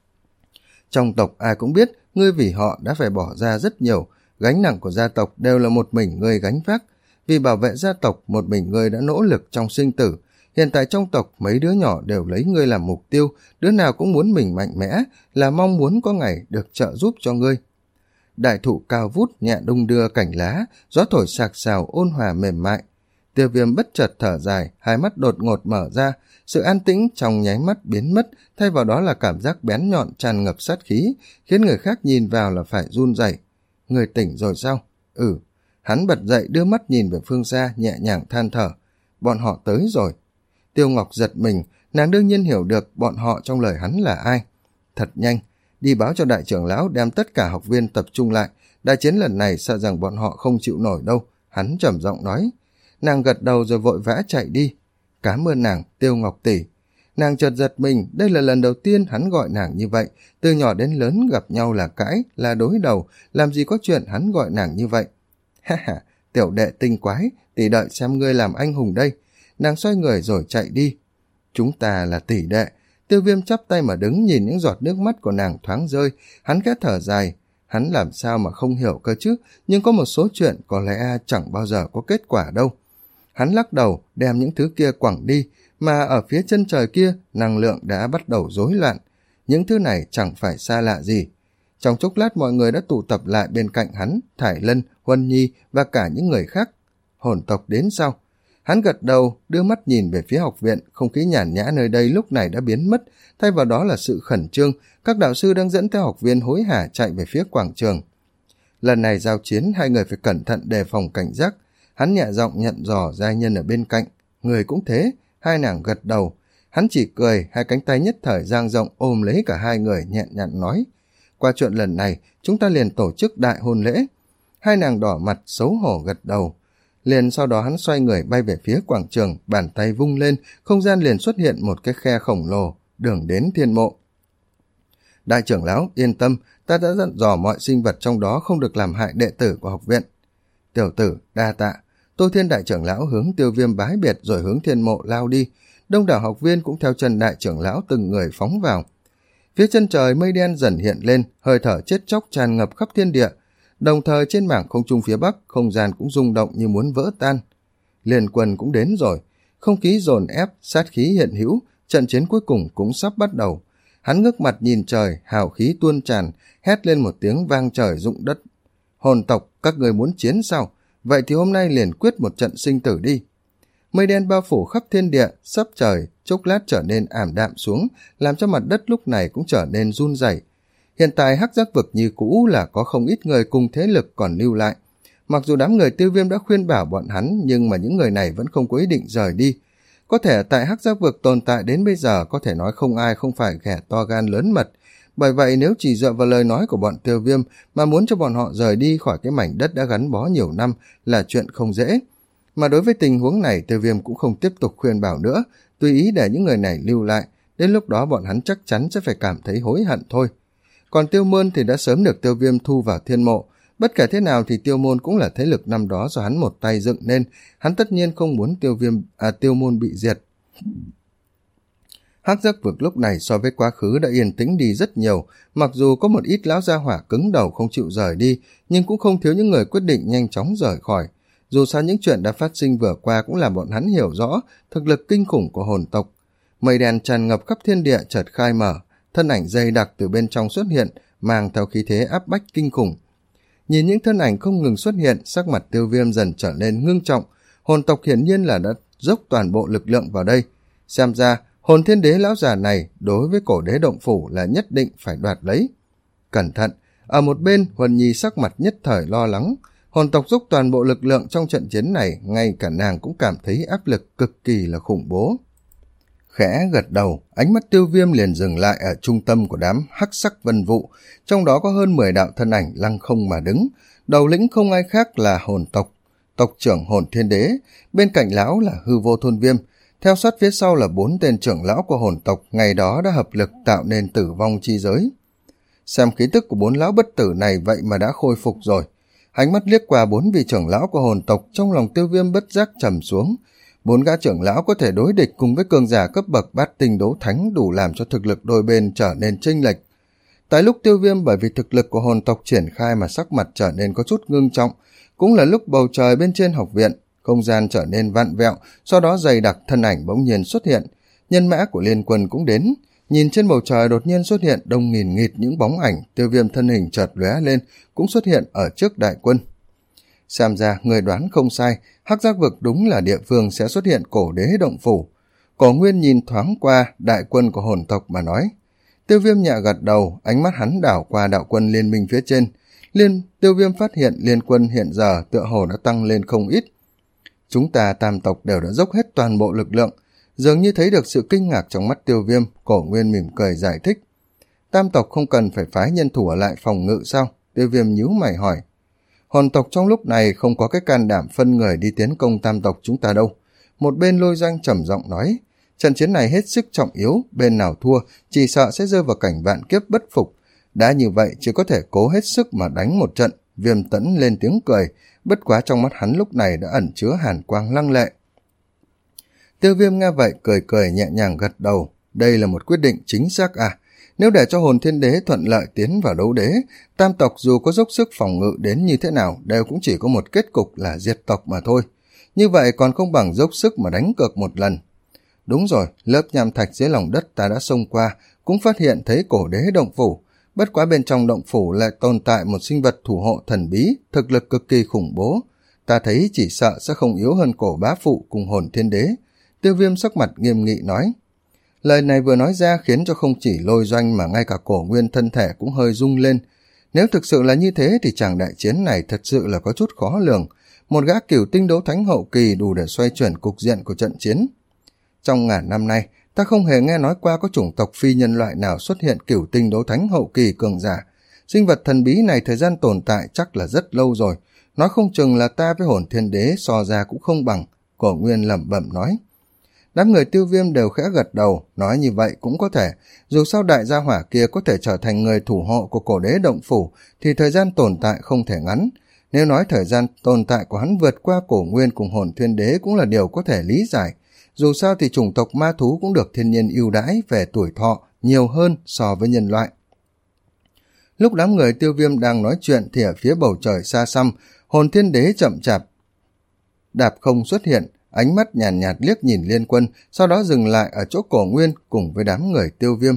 Trong tộc ai cũng biết, ngươi vì họ đã phải bỏ ra rất nhiều, gánh nặng của gia tộc đều là một mình ngươi gánh vác. Vì bảo vệ gia tộc, một mình ngươi đã nỗ lực trong sinh tử. Hiện tại trong tộc, mấy đứa nhỏ đều lấy ngươi làm mục tiêu, đứa nào cũng muốn mình mạnh mẽ, là mong muốn có ngày được trợ giúp cho ngươi. Đại thụ cao vút nhẹ đung đưa cành lá, gió thổi sạc sào ôn hòa mềm mại. Tiêu Viêm bất chợt thở dài, hai mắt đột ngột mở ra, sự an tĩnh trong nháy mắt biến mất, thay vào đó là cảm giác bén nhọn tràn ngập sát khí, khiến người khác nhìn vào là phải run rẩy. Người tỉnh rồi sao? Ừ. Hắn bật dậy đưa mắt nhìn về phương xa, nhẹ nhàng than thở. Bọn họ tới rồi. Tiêu Ngọc giật mình, nàng đương nhiên hiểu được bọn họ trong lời hắn là ai. Thật nhanh, đi báo cho đại trưởng lão đem tất cả học viên tập trung lại. Đại chiến lần này sợ rằng bọn họ không chịu nổi đâu. Hắn trầm giọng nói. Nàng gật đầu rồi vội vã chạy đi. Cảm ơn nàng, Tiêu Ngọc tỷ. Nàng chợt giật mình, đây là lần đầu tiên hắn gọi nàng như vậy. Từ nhỏ đến lớn gặp nhau là cãi, là đối đầu, làm gì có chuyện hắn gọi nàng như vậy. Ha ha, tiểu đệ tinh quái, tỷ đợi xem ngươi làm anh hùng đây. Nàng xoay người rồi chạy đi. Chúng ta là tỷ đệ. Tiêu Viêm chắp tay mà đứng nhìn những giọt nước mắt của nàng thoáng rơi. Hắn khẽ thở dài. Hắn làm sao mà không hiểu cơ chứ, nhưng có một số chuyện có lẽ chẳng bao giờ có kết quả đâu. Hắn lắc đầu, đem những thứ kia quẳng đi, mà ở phía chân trời kia, năng lượng đã bắt đầu rối loạn. Những thứ này chẳng phải xa lạ gì. Trong chốc lát mọi người đã tụ tập lại bên cạnh hắn, Thải Lân, Huân Nhi và cả những người khác. Hồn tộc đến sau. Hắn gật đầu, đưa mắt nhìn về phía học viện, không khí nhàn nhã nơi đây lúc này đã biến mất, thay vào đó là sự khẩn trương, các đạo sư đang dẫn theo học viên hối hả chạy về phía quảng trường. Lần này giao chiến, hai người phải cẩn thận đề phòng cảnh giác. Hắn nhẹ giọng nhận dò giai nhân ở bên cạnh, người cũng thế, hai nàng gật đầu. Hắn chỉ cười, hai cánh tay nhất thời dang rộng ôm lấy cả hai người, nhẹ nhàng nói, qua chuyện lần này, chúng ta liền tổ chức đại hôn lễ. Hai nàng đỏ mặt, xấu hổ gật đầu. Liền sau đó hắn xoay người bay về phía quảng trường, bàn tay vung lên, không gian liền xuất hiện một cái khe khổng lồ, đường đến thiên mộ. Đại trưởng lão, yên tâm, ta đã dặn dò mọi sinh vật trong đó không được làm hại đệ tử của học viện. Tiểu tử, đa tạ. Tô Thiên đại trưởng lão hướng Tiêu Viêm bái biệt rồi hướng thiên mộ lao đi. Đông đảo học viên cũng theo chân đại trưởng lão từng người phóng vào. Phía chân trời mây đen dần hiện lên, hơi thở chết chóc tràn ngập khắp thiên địa. Đồng thời trên mảng không trung phía bắc, không gian cũng rung động như muốn vỡ tan. Liên quân cũng đến rồi, không khí dồn ép, sát khí hiện hữu, trận chiến cuối cùng cũng sắp bắt đầu. Hắn ngước mặt nhìn trời, hào khí tuôn tràn, hét lên một tiếng vang trời rụng đất. Hồn tộc, các người muốn chiến sao? Vậy thì hôm nay liền quyết một trận sinh tử đi. Mây đen bao phủ khắp thiên địa, sắp trời, chốc lát trở nên ảm đạm xuống, làm cho mặt đất lúc này cũng trở nên run rẩy. Hiện tại hắc giác vực như cũ là có không ít người cùng thế lực còn lưu lại. Mặc dù đám người Tiêu Viêm đã khuyên bảo bọn hắn, nhưng mà những người này vẫn không có ý định rời đi. Có thể tại hắc giác vực tồn tại đến bây giờ, có thể nói không ai không phải ghẻ to gan lớn mật. Bởi vậy nếu chỉ dựa vào lời nói của bọn Tiêu Viêm mà muốn cho bọn họ rời đi khỏi cái mảnh đất đã gắn bó nhiều năm là chuyện không dễ. Mà đối với tình huống này, Tiêu Viêm cũng không tiếp tục khuyên bảo nữa, tùy ý để những người này lưu lại, đến lúc đó bọn hắn chắc chắn sẽ phải cảm thấy hối hận thôi. Còn Tiêu Môn thì đã sớm được Tiêu Viêm thu vào thiên mộ, bất kể thế nào thì Tiêu Môn cũng là thế lực năm đó do hắn một tay dựng nên, hắn tất nhiên không muốn Tiêu Viêm à Tiêu Môn bị diệt. Hắc giác vực lúc này so với quá khứ đã yên tĩnh đi rất nhiều, mặc dù có một ít lão gia hỏa cứng đầu không chịu rời đi, nhưng cũng không thiếu những người quyết định nhanh chóng rời khỏi. Dù sao những chuyện đã phát sinh vừa qua cũng làm bọn hắn hiểu rõ thực lực kinh khủng của hồn tộc. Mây đen tràn ngập khắp thiên địa chợt khai mở, thân ảnh dày đặc từ bên trong xuất hiện, mang theo khí thế áp bách kinh khủng. Nhìn những thân ảnh không ngừng xuất hiện, sắc mặt Tiêu Viêm dần trở nên ngưng trọng. Hồn tộc hiển nhiên là đã dốc toàn bộ lực lượng vào đây. Xem ra hồn thiên đế lão già này đối với cổ đế động phủ là nhất định phải đoạt lấy. Cẩn thận, ở một bên Huân Nhi sắc mặt nhất thời lo lắng. Hồn tộc dốc toàn bộ lực lượng trong trận chiến này, ngay cả nàng cũng cảm thấy áp lực cực kỳ là khủng bố. Khẽ gật đầu, ánh mắt Tiêu Viêm liền dừng lại ở trung tâm của đám hắc sắc vân vụ, trong đó có hơn mười đạo thân ảnh lăng không mà đứng. Đầu lĩnh không ai khác là hồn tộc, tộc trưởng hồn thiên đế, bên cạnh lão là hư vô thôn viêm, theo sát phía sau là bốn tên trưởng lão của hồn tộc ngày đó đã hợp lực tạo nên tử vong chi giới. Xem khí tức của bốn lão bất tử này vậy mà đã khôi phục rồi. Ánh mắt liếc qua bốn vị trưởng lão của hồn tộc, trong lòng Tiêu Viêm bất giác trầm xuống. Bốn gã trưởng lão có thể đối địch cùng với cường giả cấp bậc bát tinh đấu thánh, đủ làm cho thực lực đôi bên trở nên chênh lệch. Tại lúc Tiêu Viêm bởi vì thực lực của hồn tộc triển khai mà sắc mặt trở nên có chút ngưng trọng, cũng là lúc bầu trời bên trên học viện, không gian trở nên vặn vẹo, sau đó dày đặc thân ảnh bỗng nhiên xuất hiện. Nhân mã của liên quân cũng đến. Nhìn trên bầu trời đột nhiên xuất hiện đông nghìn nghịt những bóng ảnh, Tiêu Viêm thân hình chợt lóe lên, cũng xuất hiện ở trước đại quân. Xem ra người đoán không sai, hắc giác vực đúng là địa phương sẽ xuất hiện cổ đế động phủ. Cổ Nguyên nhìn thoáng qua đại quân của hồn tộc mà nói. Tiêu Viêm nhẹ gật đầu, ánh mắt hắn đảo qua đạo quân liên minh phía trên. Liên Tiêu Viêm phát hiện liên quân hiện giờ tựa hồ đã tăng lên không ít. Chúng ta tam tộc đều đã dốc hết toàn bộ lực lượng. Dường như thấy được sự kinh ngạc trong mắt Tiêu Viêm, Cổ Nguyên mỉm cười giải thích. Tam tộc không cần phải phái nhân thủ ở lại phòng ngự sao? Tiêu Viêm nhíu mày hỏi. Hồn tộc trong lúc này không có cái can đảm phân người đi tiến công tam tộc chúng ta đâu. Một bên Lôi Doanh trầm giọng nói, trận chiến này hết sức trọng yếu, bên nào thua chỉ sợ sẽ rơi vào cảnh vạn kiếp bất phục. Đã như vậy chỉ có thể cố hết sức mà đánh một trận. Viêm Tẫn lên tiếng cười, bất quá trong mắt hắn lúc này đã ẩn chứa hàn quang lăng lệ. Tiêu Viêm nghe vậy cười cười nhẹ nhàng gật đầu, đây là một quyết định chính xác à. Nếu để cho hồn thiên đế thuận lợi tiến vào đấu đế, tam tộc dù có dốc sức phòng ngự đến như thế nào đều cũng chỉ có một kết cục là diệt tộc mà thôi. Như vậy còn không bằng dốc sức mà đánh cược một lần. Đúng rồi, lớp nham thạch dưới lòng đất ta đã xông qua, cũng phát hiện thấy cổ đế động phủ. Bất quá bên trong động phủ lại tồn tại một sinh vật thủ hộ thần bí, thực lực cực kỳ khủng bố. ta thấy chỉ sợ sẽ không yếu hơn cổ bá phụ cùng hồn thiên đế. Tiêu Viêm sắc mặt nghiêm nghị nói. Lời này vừa nói ra khiến cho không chỉ Lôi Doanh mà ngay cả Cổ Nguyên thân thể cũng hơi rung lên. Nếu thực sự là như thế thì chàng đại chiến này thật sự là có chút khó lường. Một gã cửu tinh đấu thánh hậu kỳ đủ để xoay chuyển cục diện của trận chiến. Trong ngàn năm nay, ta không hề nghe nói qua có chủng tộc phi nhân loại nào xuất hiện cửu tinh đấu thánh hậu kỳ cường giả. Sinh vật thần bí này thời gian tồn tại chắc là rất lâu rồi. Nói không chừng là ta với hồn thiên đế so ra cũng không bằng. Cổ Nguyên lẩm bẩm nói. Đám người Tiêu Viêm đều khẽ gật đầu, nói như vậy cũng có thể. Dù sao đại gia hỏa kia có thể trở thành người thủ hộ của cổ đế động phủ, thì thời gian tồn tại không thể ngắn. Nếu nói thời gian tồn tại của hắn vượt qua Cổ Nguyên cùng hồn thiên đế cũng là điều có thể lý giải. Dù sao thì chủng tộc ma thú cũng được thiên nhiên ưu đãi về tuổi thọ nhiều hơn so với nhân loại. Lúc đám người Tiêu Viêm đang nói chuyện thì ở phía bầu trời xa xăm, hồn thiên đế chậm chạp đạp không xuất hiện, ánh mắt nhàn nhạt, nhạt liếc nhìn Liên Quân, sau đó dừng lại ở chỗ Cổ Nguyên cùng với đám người Tiêu Viêm.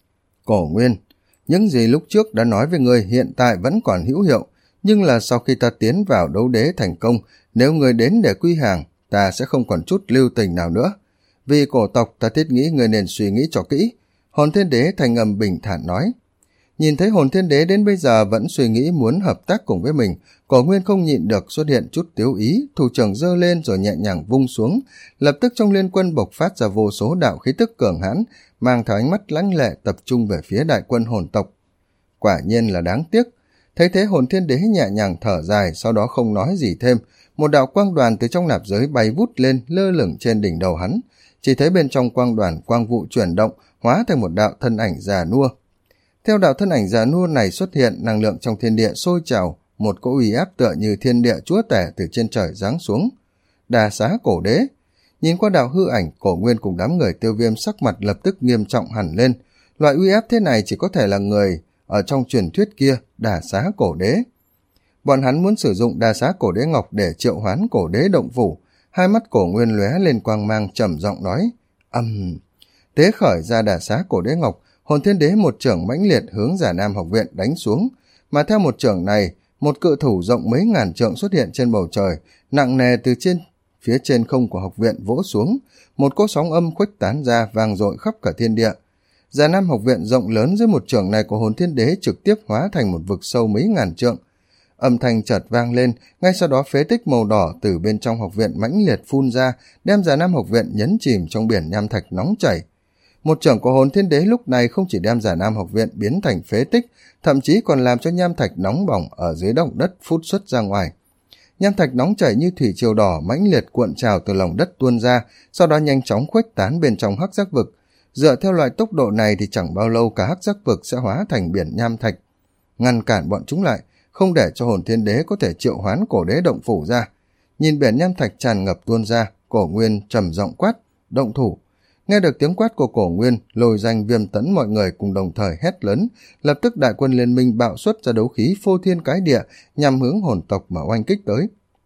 Cổ Nguyên, những gì lúc trước đã nói với người hiện tại vẫn còn hữu hiệu, nhưng là sau khi ta tiến vào đấu đế thành công, nếu người đến để quy hàng, ta sẽ không còn chút lưu tình nào nữa. Vì cổ tộc ta thiết nghĩ người nên suy nghĩ cho kỹ. Hồn thiên đế thành âm bình thản nói. Nhìn thấy hồn thiên đế đến bây giờ vẫn suy nghĩ muốn hợp tác cùng với mình, Cổ Nguyên không nhịn được xuất hiện chút tiếu ý, thủ trưởng giơ lên rồi nhẹ nhàng vung xuống, lập tức trong Liên Quân bộc phát ra vô số đạo khí tức cường hãn, mang theo ánh mắt lãnh lệ tập trung về phía đại quân hồn tộc. Quả nhiên là đáng tiếc. Thấy thế hồn thiên đế nhẹ nhàng thở dài, sau đó không nói gì thêm, một đạo quang đoàn từ trong nạp giới bay vút lên lơ lửng trên đỉnh đầu hắn, chỉ thấy bên trong quang đoàn quang vụ chuyển động, hóa thành một đạo thân ảnh già nua. Theo đạo thân ảnh già nua này xuất hiện, năng lượng trong thiên địa sôi trào, một cỗ uy áp tựa như thiên địa chúa tể từ trên trời giáng xuống. Đà Xá Cổ Đế. Nhìn qua đạo hư ảnh, Cổ Nguyên cùng đám người Tiêu Viêm sắc mặt lập tức nghiêm trọng hẳn lên. Loại uy áp thế này chỉ có thể là người ở trong truyền thuyết kia, Đà Xá Cổ Đế. Bọn hắn muốn sử dụng Đà Xá Cổ Đế Ngọc để triệu hoán Cổ Đế động phủ. Hai mắt Cổ Nguyên lóe lên quang mang trầm giọng nói, âm um. Tế khởi ra Đà Xá Cổ Đế Ngọc, hồn thiên đế một chưởng mãnh liệt hướng Già Nam học viện đánh xuống, mà theo một chưởng này, một cự thủ rộng mấy ngàn trượng xuất hiện trên bầu trời, nặng nề từ trên phía trên không của học viện vỗ xuống, một cỗ sóng âm khuếch tán ra vang dội khắp cả thiên địa. Già Nam học viện rộng lớn dưới một chưởng này của hồn thiên đế trực tiếp hóa thành một vực sâu mấy ngàn trượng. Âm thanh chợt vang lên, ngay sau đó phế tích màu đỏ từ bên trong học viện mãnh liệt phun ra, đem Già Nam học viện nhấn chìm trong biển nham thạch nóng chảy. Một chưởng của hồn thiên đế lúc này không chỉ đem Già Nam học viện biến thành phế tích, thậm chí còn làm cho nham thạch nóng bỏng ở dưới động đất phút xuất ra ngoài. Nham thạch nóng chảy như thủy triều đỏ mãnh liệt cuộn trào từ lòng đất tuôn ra, sau đó nhanh chóng khuếch tán bên trong hắc giác vực. Dựa theo loại tốc độ này thì chẳng bao lâu cả hắc giác vực sẽ hóa thành biển nham thạch. Ngăn cản bọn chúng lại, không để cho hồn thiên đế có thể triệu hoán Cổ Đế động phủ ra. Nhìn biển nham thạch tràn ngập tuôn ra, Cổ Nguyên trầm giọng quát, động thủ. Nghe được tiếng quát của Cổ Nguyên, Lôi Danh, Viêm Tấn mọi người cùng đồng thời hét lớn, lập tức đại quân liên minh bạo xuất ra đấu khí phô thiên cái địa nhằm hướng hồn tộc mà oanh kích tới.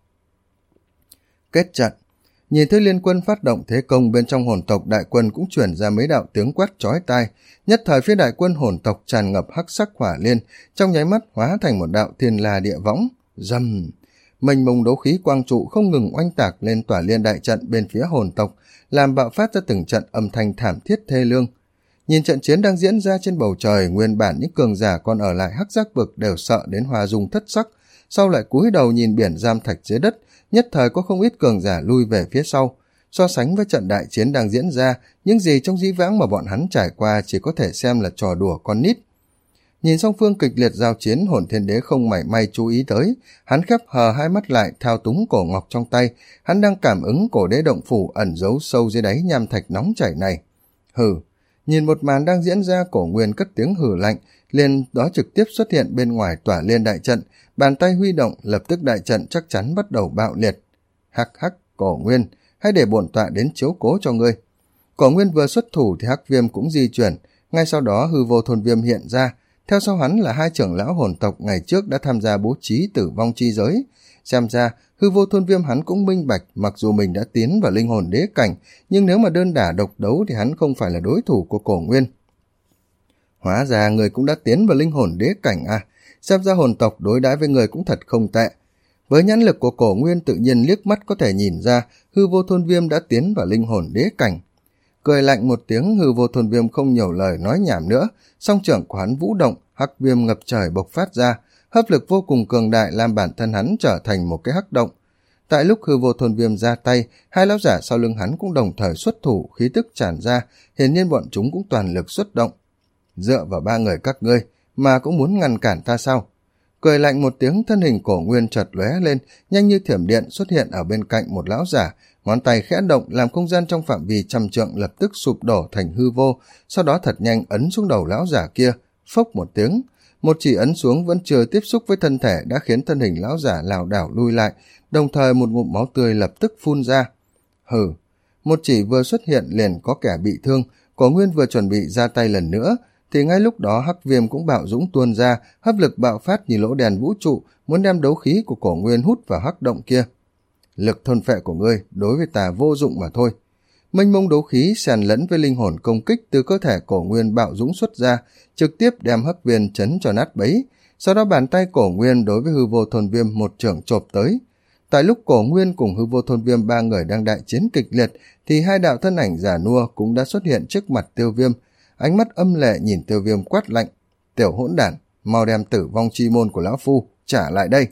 Kết trận. Nhìn thấy liên quân phát động thế công, bên trong hồn tộc đại quân cũng chuyển ra mấy đạo tiếng quát chói tai, nhất thời phía đại quân hồn tộc tràn ngập hắc sắc hỏa liên, trong nháy mắt hóa thành một đạo thiên la địa võng. Rầm, mênh mông đấu khí quang trụ không ngừng oanh tạc lên tỏa liên đại trận bên phía hồn tộc, làm bạo phát ra từng trận âm thanh thảm thiết thê lương. Nhìn trận chiến đang diễn ra trên bầu trời, nguyên bản những cường giả còn ở lại hắc giác vực đều sợ đến hoa dung thất sắc, sau lại cúi đầu nhìn biển giam thạch dưới đất, nhất thời có không ít cường giả lui về phía sau. So sánh với trận đại chiến đang diễn ra, những gì trong dĩ vãng mà bọn hắn trải qua chỉ có thể xem là trò đùa con nít. Nhìn song phương kịch liệt giao chiến, hồn thiên đế không mảy may chú ý tới, hắn khép hờ hai mắt lại thao túng cổ ngọc trong tay, hắn đang cảm ứng Cổ Đế động phủ ẩn giấu sâu dưới đáy nham thạch nóng chảy này. Hừ, nhìn một màn đang diễn ra, Cổ Nguyên cất tiếng hừ lạnh, liền đó trực tiếp xuất hiện bên ngoài tỏa liên đại trận, bàn tay huy động, lập tức đại trận chắc chắn bắt đầu bạo liệt. Hắc hắc, Cổ Nguyên, hãy để bổn tọa đến chiếu cố cho ngươi. Cổ Nguyên vừa xuất thủ thì Hắc Viêm cũng di chuyển, ngay sau đó Hư Vô Thôn Viêm hiện ra, theo sau hắn là hai trưởng lão hồn tộc ngày trước đã tham gia bố trí tử vong chi giới. Xem ra Hư Vô Thôn Viêm hắn cũng minh bạch, mặc dù mình đã tiến vào linh hồn đế cảnh, nhưng nếu mà đơn đả độc đấu thì hắn không phải là đối thủ của Cổ Nguyên. Hóa ra người cũng đã tiến vào linh hồn đế cảnh à, xem ra hồn tộc đối đãi với người cũng thật không tệ. Với nhãn lực của Cổ Nguyên tự nhiên liếc mắt có thể nhìn ra hư vô thôn viêm đã tiến vào linh hồn đế cảnh. Cười lạnh một tiếng, hư vô thôn viêm không nhiều lời nói nhảm nữa, song trưởng của hắn vũ động, hắc viêm ngập trời bộc phát ra, hấp lực vô cùng cường đại làm bản thân hắn trở thành một cái hắc động. Tại lúc hư vô thôn viêm ra tay, hai lão giả sau lưng hắn cũng đồng thời xuất thủ, khí tức tràn ra, hiển nhiên bọn chúng cũng toàn lực xuất động. Dựa vào ba người các ngươi mà cũng muốn ngăn cản ta sao? Cười lạnh một tiếng, thân hình Cổ Nguyên chợt lóe lên, nhanh như thiểm điện xuất hiện ở bên cạnh một lão giả, ngón tay khẽ động làm không gian trong phạm vi trăm trượng lập tức sụp đổ thành hư vô, sau đó thật nhanh ấn xuống đầu lão giả kia, phốc một tiếng. Một chỉ ấn xuống vẫn chưa tiếp xúc với thân thể đã khiến thân hình lão giả lảo đảo lui lại, đồng thời một ngụm máu tươi lập tức phun ra. Hừ, một chỉ vừa xuất hiện liền có kẻ bị thương, Cổ Nguyên vừa chuẩn bị ra tay lần nữa, thì ngay lúc đó hắc viêm cũng bạo dũng tuôn ra, hấp lực bạo phát như lỗ đèn vũ trụ, muốn đem đấu khí của Cổ Nguyên hút vào hắc động kia. Lực thôn phệ của ngươi đối với ta vô dụng mà thôi. Mênh mông đấu khí xen lẫn với linh hồn công kích từ cơ thể Cổ Nguyên bạo dũng xuất ra, trực tiếp đem hắc viên chấn cho nát bấy. Sau đó bàn tay Cổ Nguyên đối với hư vô thôn viêm một chưởng chộp tới. Tại lúc Cổ Nguyên cùng hư vô thôn viêm ba người đang đại chiến kịch liệt, thì hai đạo thân ảnh giả nua cũng đã xuất hiện trước mặt Tiêu Viêm. Ánh mắt âm lệ nhìn Tiêu Viêm quát lạnh: Tiểu hỗn đản, mau đem tử vong chi môn của lão phu trả lại đây.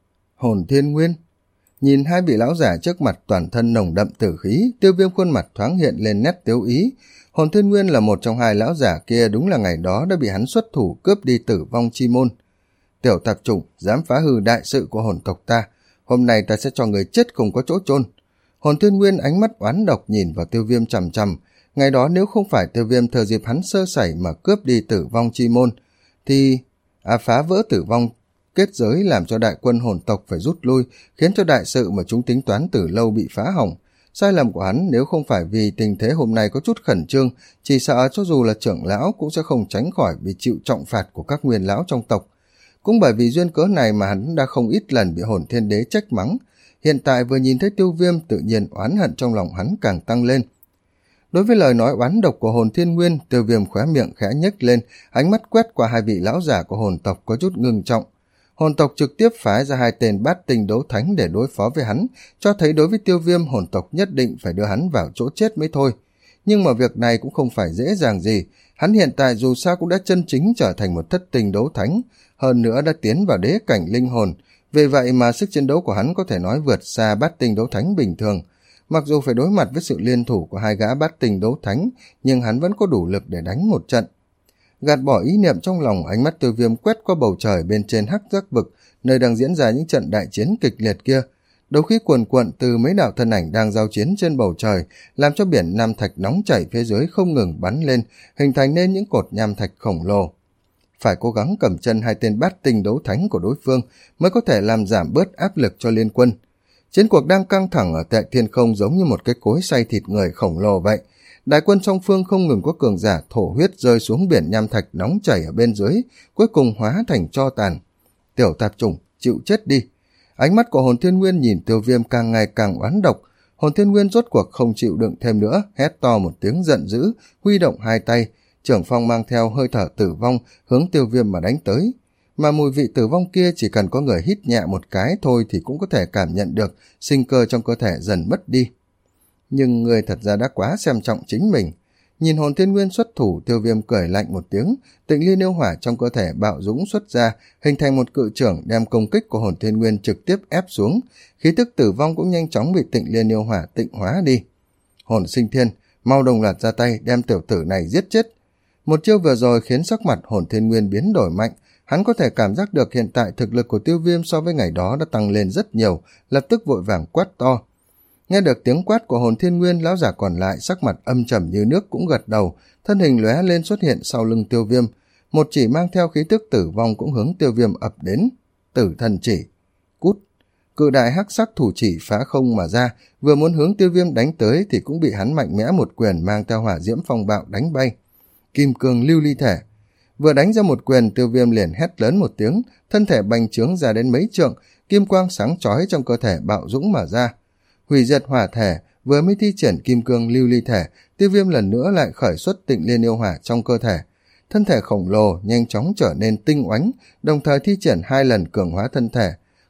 Hồn Thiên Nguyên nhìn hai vị lão giả trước mặt toàn thân nồng đậm tử khí, Tiêu Viêm khuôn mặt thoáng hiện lên nét tiếu ý. Hồn Thiên Nguyên là một trong hai lão giả kia, đúng là ngày đó đã bị hắn xuất thủ cướp đi tử vong chi môn. Tiểu tạp chủng dám phá hư đại sự của hồn tộc ta, hôm nay ta sẽ cho người chết không có chỗ chôn. Hồn Thiên Nguyên ánh mắt oán độc nhìn vào Tiêu Viêm chằm chằm. Ngày đó nếu không phải Tiêu Viêm thừa dịp hắn sơ sẩy mà cướp đi tử vong chi môn, thì à, phá vỡ tử vong kết giới làm cho đại quân hồn tộc phải rút lui, khiến cho đại sự mà chúng tính toán từ lâu bị phá hỏng. Sai lầm của hắn nếu không phải vì tình thế hôm nay có chút khẩn trương, chỉ sợ cho dù là trưởng lão cũng sẽ không tránh khỏi bị chịu trọng phạt của các nguyên lão trong tộc. Cũng bởi vì duyên cớ này mà hắn đã không ít lần bị hồn thiên đế trách mắng. Hiện tại vừa nhìn thấy Tiêu Viêm, tự nhiên oán hận trong lòng hắn càng tăng lên. Đối với lời nói oán độc của hồn thiên nguyên, Tiêu Viêm khóe miệng khẽ nhếch lên, ánh mắt quét qua hai vị lão giả của hồn tộc có chút ngưng trọng. Hồn tộc trực tiếp phái ra hai tên bát tinh đấu thánh để đối phó với hắn, cho thấy đối với Tiêu Viêm hồn tộc nhất định phải đưa hắn vào chỗ chết mới thôi. Nhưng mà việc này cũng không phải dễ dàng gì, hắn hiện tại dù sao cũng đã chân chính trở thành một thất tinh đấu thánh, hơn nữa đã tiến vào đế cảnh linh hồn, vì vậy mà sức chiến đấu của hắn có thể nói vượt xa bát tinh đấu thánh bình thường. Mặc dù phải đối mặt với sự liên thủ của hai gã bát tinh đấu thánh, nhưng hắn vẫn có đủ lực để đánh một trận. Gạt bỏ ý niệm trong lòng, ánh mắt Tiêu Viêm quét qua bầu trời bên trên hắc giác vực, nơi đang diễn ra những trận đại chiến kịch liệt kia. Đấu khí cuồn cuộn từ mấy đạo thân ảnh đang giao chiến trên bầu trời, làm cho biển nham thạch nóng chảy phía dưới không ngừng bắn lên, hình thành nên những cột nham thạch khổng lồ. Phải cố gắng cầm chân hai tên bát tinh đấu thánh của đối phương mới có thể làm giảm bớt áp lực cho liên quân. Chiến cuộc đang căng thẳng ở tại thiên không giống như một cái cối xay thịt người khổng lồ vậy. Đại quân song phương không ngừng có cường giả thổ huyết rơi xuống biển nham thạch nóng chảy ở bên dưới, cuối cùng hóa thành tro tàn. Tiểu tạp chủng, chịu chết đi. Ánh mắt của hồn thiên nguyên nhìn Tiêu Viêm càng ngày càng oán độc. Hồn thiên nguyên rốt cuộc không chịu đựng thêm nữa, hét to một tiếng giận dữ, huy động hai tay, trưởng phong mang theo hơi thở tử vong hướng Tiêu Viêm mà đánh tới. Mà mùi vị tử vong kia chỉ cần có người hít nhẹ một cái thôi thì cũng có thể cảm nhận được sinh cơ trong cơ thể dần mất đi. Nhưng người thật ra đã quá xem trọng chính mình. Nhìn hồn thiên nguyên xuất thủ, Tiêu Viêm cười lạnh một tiếng, tịnh liên yêu hỏa trong cơ thể bạo dũng xuất ra, hình thành một cự trưởng đem công kích của hồn thiên nguyên trực tiếp ép xuống, khí tức tử vong cũng nhanh chóng bị tịnh liên yêu hỏa tịnh hóa đi. Hồn sinh thiên, mau đồng loạt ra tay đem tiểu tử này giết chết. Một chiêu vừa rồi khiến sắc mặt hồn thiên nguyên biến đổi mạnh, hắn có thể cảm giác được hiện tại thực lực của Tiêu Viêm so với ngày đó đã tăng lên rất nhiều, lập tức vội vàng quát to. Nghe được tiếng quát của hồn thiên nguyên, lão giả còn lại sắc mặt âm trầm như nước cũng gật đầu, thân hình lóe lên xuất hiện sau lưng Tiêu Viêm, một chỉ mang theo khí tức tử vong cũng hướng Tiêu Viêm ập đến. Tử thần chỉ, cút. Cự đại hắc sắc thủ chỉ phá không mà ra, vừa muốn hướng Tiêu Viêm đánh tới thì cũng bị hắn mạnh mẽ một quyền mang theo hỏa diễm phong bạo đánh bay. Kim cương lưu ly thể. Vừa đánh ra một quyền, Tiêu Viêm liền hét lớn một tiếng, thân thể bành trướng ra đến mấy trượng, kim quang sáng chói trong cơ thể bạo dũng mà ra. Hủy diệt hỏa thể, vừa mới thi triển kim cương lưu ly thể, Tiêu Viêm lần nữa lại khởi xuất tịnh liên yêu hỏa trong cơ thể. Thân thể khổng lồ nhanh chóng trở nên tinh oánh, đồng thời thi triển hai lần cường hóa thân thể,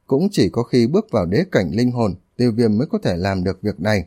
cũng chỉ có khi bước vào đế cảnh linh hồn, Tiêu Viêm mới có thể làm được việc này.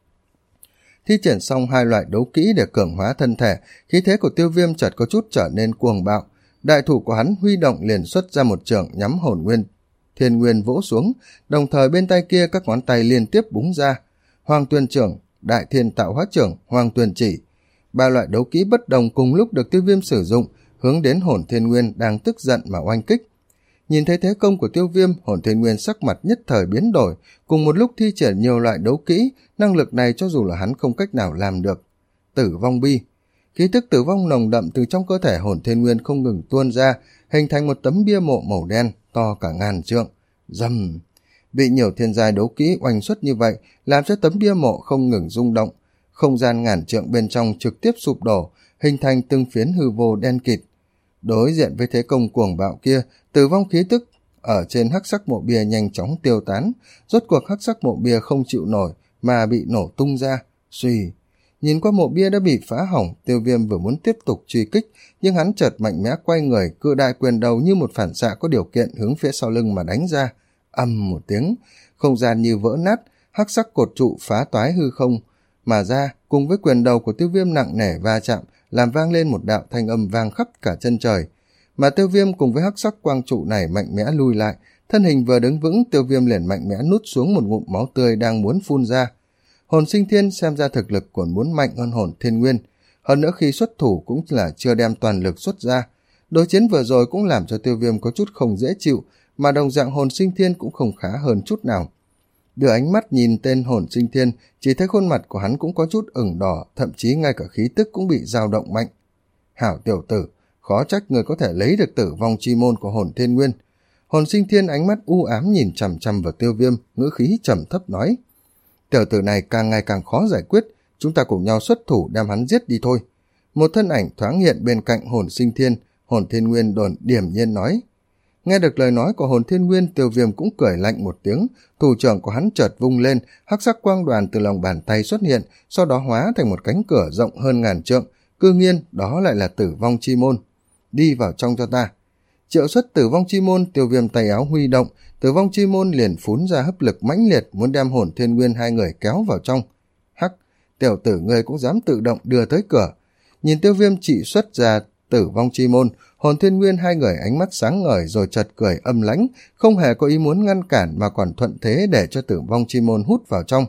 Thi triển xong hai loại đấu kỹ để cường hóa thân thể, khí thế của Tiêu Viêm chợt có chút trở nên cuồng bạo. Đại thủ của hắn huy động liền xuất ra một chưởng nhắm hồn nguyên thiên nguyên vỗ xuống, đồng thời bên tay kia các ngón tay liên tiếp búng ra. Hoàng Tuyền Chưởng, Đại Thiên Tạo Hóa Chưởng, Hoàng Tuyền Chỉ. Ba loại đấu kỹ bất đồng cùng lúc được Tiêu Viêm sử dụng, hướng đến hồn thiên nguyên đang tức giận mà oanh kích. Nhìn thấy thế công của Tiêu Viêm, hồn thiên nguyên sắc mặt nhất thời biến đổi, cùng một lúc thi triển nhiều loại đấu kỹ, năng lực này cho dù là hắn không cách nào làm được. Tử vong bi. Khí tức tử vong nồng đậm từ trong cơ thể hồn thiên nguyên không ngừng tuôn ra, hình thành một tấm bia mộ màu đen, to cả ngàn trượng. Rầm! Bị nhiều thiên giai đấu kỹ oanh xuất như vậy, làm cho tấm bia mộ không ngừng rung động. Không gian ngàn trượng bên trong trực tiếp sụp đổ, hình thành từng phiến hư vô đen kịt. Đối diện với thế công cuồng bạo kia, tử vong khí tức ở trên hắc sắc mộ bia nhanh chóng tiêu tán, rốt cuộc hắc sắc mộ bia không chịu nổi mà bị nổ tung ra. Suy! Nhìn qua mộ bia đã bị phá hỏng, Tiêu Viêm vừa muốn tiếp tục truy kích, nhưng hắn chợt mạnh mẽ quay người, cự đại quyền đầu như một phản xạ có điều kiện hướng phía sau lưng mà đánh ra. Ầm một tiếng, không gian như vỡ nát, hắc sắc cột trụ phá toái hư không mà ra, cùng với quyền đầu của Tiêu Viêm nặng nề va chạm, làm vang lên một đạo thanh âm vang khắp cả chân trời. Mà Tiêu Viêm cùng với hắc sắc quang trụ này mạnh mẽ lui lại, thân hình vừa đứng vững, Tiêu Viêm liền mạnh mẽ nuốt xuống một ngụm máu tươi đang muốn phun ra. Hồn sinh thiên xem ra thực lực còn muốn mạnh hơn hồn thiên nguyên, hơn nữa khi xuất thủ cũng là chưa đem toàn lực xuất ra. Đối chiến vừa rồi cũng làm cho Tiêu Viêm có chút không dễ chịu, mà đồng dạng hồn sinh thiên cũng không khá hơn chút nào. Đưa ánh mắt nhìn tên hồn sinh thiên, chỉ thấy khuôn mặt của hắn cũng có chút ửng đỏ, thậm chí ngay cả khí tức cũng bị dao động mạnh. Hảo tiểu tử, khó trách người có thể lấy được tử vong chi môn của hồn thiên nguyên. Hồn sinh thiên ánh mắt u ám nhìn chằm chằm vào Tiêu Viêm, ngữ khí trầm thấp nói: Tiểu tử này càng ngày càng khó giải quyết, chúng ta cùng nhau xuất thủ đem hắn giết đi thôi. Một thân ảnh thoáng hiện bên cạnh hồn sinh thiên, hồn thiên nguyên đồn điềm nhiên nói. Nghe được lời nói của hồn thiên nguyên, Tiêu Viêm cũng cười lạnh một tiếng, thủ trưởng của hắn chợt vung lên, hắc sắc quang đoàn từ lòng bàn tay xuất hiện, sau đó hóa thành một cánh cửa rộng hơn ngàn trượng, cư nhiên đó lại là tử vong chi môn. Đi vào trong cho ta. Triệu xuất tử vong chi môn, Tiêu Viêm tay áo huy động, tử vong chi môn liền phún ra hấp lực mãnh liệt muốn đem hồn thiên nguyên hai người kéo vào trong. Hắc, tiểu tử ngươi cũng dám tự động đưa tới cửa. Nhìn Tiêu Viêm trị xuất ra tử vong chi môn, hồn thiên nguyên hai người ánh mắt sáng ngời rồi chợt cười âm lãnh, không hề có ý muốn ngăn cản mà còn thuận thế để cho tử vong chi môn hút vào trong.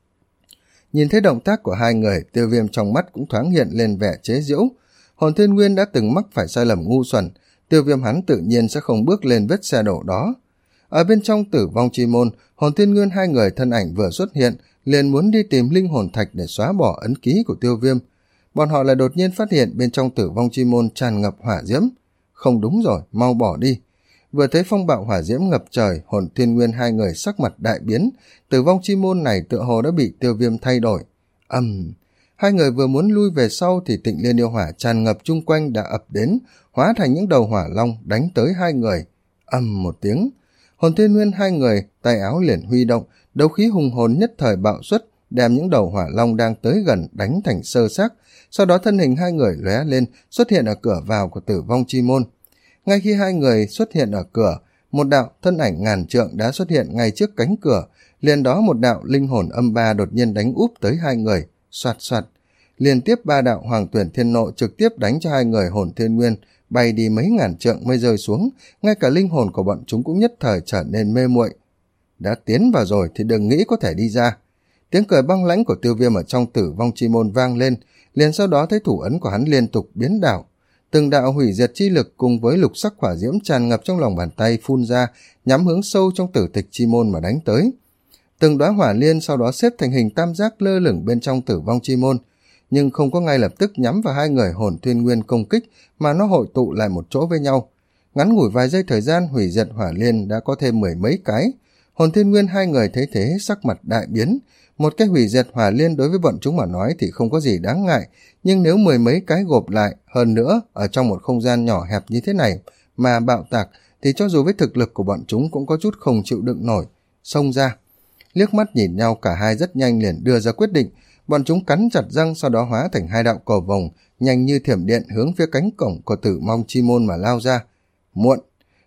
Nhìn thấy động tác của hai người, Tiêu Viêm trong mắt cũng thoáng hiện lên vẻ chế giễu. Hồn thiên nguyên đã từng mắc phải sai lầm ngu xuẩn, Tiêu Viêm hắn tự nhiên sẽ không bước lên vết xe đổ đó. Ở bên trong tử vong chi môn, hồn thiên nguyên hai người thân ảnh vừa xuất hiện, liền muốn đi tìm linh hồn thạch để xóa bỏ ấn ký của Tiêu Viêm. Bọn họ lại đột nhiên phát hiện bên trong tử vong chi môn tràn ngập hỏa diễm. Không đúng rồi, mau bỏ đi. Vừa thấy phong bạo hỏa diễm ngập trời, hồn thiên nguyên hai người sắc mặt đại biến, tử vong chi môn này tựa hồ đã bị Tiêu Viêm thay đổi. Ầm, um, hai người vừa muốn lui về sau thì Tịnh Liên yêu hỏa tràn ngập chung quanh đã ập đến, hóa thành những đầu hỏa long đánh tới hai người. Ầm um, một tiếng, hồn thiên nguyên hai người tay áo liền huy động, đấu khí hùng hồn nhất thời bạo xuất, đem những đầu hỏa long đang tới gần đánh thành sơ xác. Sau đó thân hình hai người lóe lên, xuất hiện ở cửa vào của tử vong chi môn. Ngay khi hai người xuất hiện ở cửa, một đạo thân ảnh ngàn trượng đã xuất hiện ngay trước cánh cửa, liền đó một đạo linh hồn âm ba đột nhiên đánh úp tới hai người, soạt soạt. Liên tiếp ba đạo hoàng tuyển thiên nộ trực tiếp đánh cho hai người hồn thiên nguyên, bay đi mấy ngàn trượng mới rơi xuống, ngay cả linh hồn của bọn chúng cũng nhất thời trở nên mê muội. Đã tiến vào rồi thì đừng nghĩ có thể đi ra. Tiếng cười băng lãnh của Tiêu Viêm ở trong tử vong chi môn vang lên, liền sau đó thấy thủ ấn của hắn liên tục biến đảo. Từng đạo hủy diệt chi lực cùng với lục sắc hỏa diễm tràn ngập trong lòng bàn tay phun ra, nhắm hướng sâu trong tử tịch chi môn mà đánh tới. Từng đóa hỏa liên sau đó xếp thành hình tam giác lơ lửng bên trong tử vong chi môn, nhưng không có ngay lập tức nhắm vào hai người hồn thiên nguyên công kích, mà nó hội tụ lại một chỗ với nhau. Ngắn ngủi vài giây thời gian, hủy diệt hỏa liên đã có thêm mười mấy cái. Hồn thiên nguyên hai người thấy thế sắc mặt đại biến. Một cái hủy diệt hỏa liên đối với bọn chúng mà nói thì không có gì đáng ngại, nhưng nếu mười mấy cái gộp lại, hơn nữa ở trong một không gian nhỏ hẹp như thế này mà bạo tạc, thì cho dù với thực lực của bọn chúng cũng có chút không chịu đựng nổi. Xông ra, liếc mắt nhìn nhau, cả hai rất nhanh liền đưa ra quyết định. Bọn chúng cắn chặt răng, sau đó hóa thành hai đạo cầu vồng nhanh như thiểm điện hướng phía cánh cổng của tử vong chi môn mà lao ra. Muộn,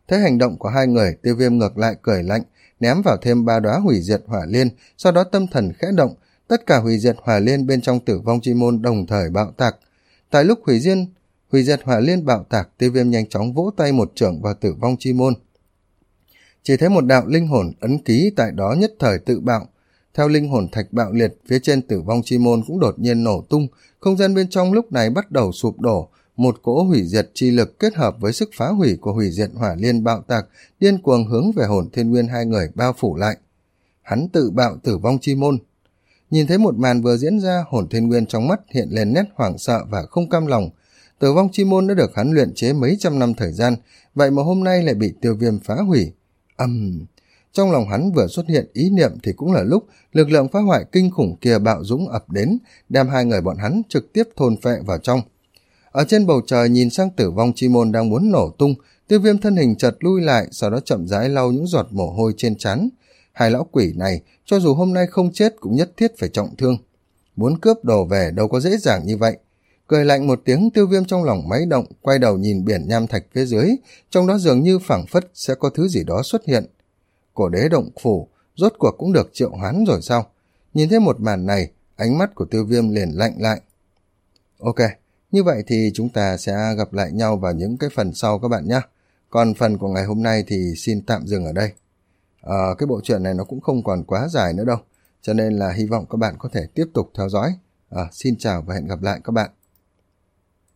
Thấy hành động của hai người, Tiêu Viêm ngược lại cười lạnh, ném vào thêm ba đóa hủy diệt hỏa liên, sau đó tâm thần khẽ động, tất cả hủy diệt hỏa liên bên trong Tử Vong Chi Môn đồng thời bạo tạc. Tại lúc hủy diệt hủy diệt hỏa liên bạo tạc, Tiêu Viêm nhanh chóng vỗ tay một chưởng vào Tử Vong Chi Môn. Chỉ thấy một đạo linh hồn ấn ký tại đó nhất thời tự bạo. Theo linh hồn thạch bạo liệt, phía trên Tử Vong Chi Môn cũng đột nhiên nổ tung, không gian bên trong lúc này bắt đầu sụp đổ, một cỗ hủy diệt chi lực kết hợp với sức phá hủy của hủy diệt hỏa liên bạo tạc, điên cuồng hướng về Hồn Thiên Nguyên hai người bao phủ lại. Hắn tự bạo Tử Vong Chi Môn. Nhìn thấy một màn vừa diễn ra, Hồn Thiên Nguyên trong mắt hiện lên nét hoảng sợ và không cam lòng. Tử Vong Chi Môn đã được hắn luyện chế mấy trăm năm thời gian, vậy mà hôm nay lại bị Tiêu Viêm phá hủy. Ầm! Um, trong lòng hắn vừa xuất hiện ý niệm thì cũng là lúc lực lượng phá hoại kinh khủng kia bạo dũng ập đến, đem hai người bọn hắn trực tiếp thôn phệ vào trong. Ở trên bầu trời nhìn sang Tử Vong Chi Môn đang muốn nổ tung, Tiêu Viêm thân hình chợt lui lại, sau đó chậm rãi lau những giọt mồ hôi trên trán. Hai lão quỷ này, cho dù hôm nay không chết cũng nhất thiết phải trọng thương. Muốn cướp đồ về đâu có dễ dàng như vậy. Cười lạnh một tiếng, Tiêu Viêm trong lòng máy động, quay đầu nhìn biển nham thạch phía dưới, trong đó dường như phảng phất sẽ có thứ gì đó xuất hiện. Cổ đế động phủ, rốt cuộc cũng được triệu hoán rồi sao? Nhìn thấy một màn này, ánh mắt của Tiêu Viêm liền lạnh lại. Ok, như vậy thì chúng ta sẽ gặp lại nhau vào những cái phần sau các bạn nhé. Còn phần của ngày hôm nay thì xin tạm dừng ở đây. À, cái bộ truyện này nó cũng không còn quá dài nữa đâu, cho nên là hy vọng các bạn có thể tiếp tục theo dõi. À, xin chào và hẹn gặp lại các bạn.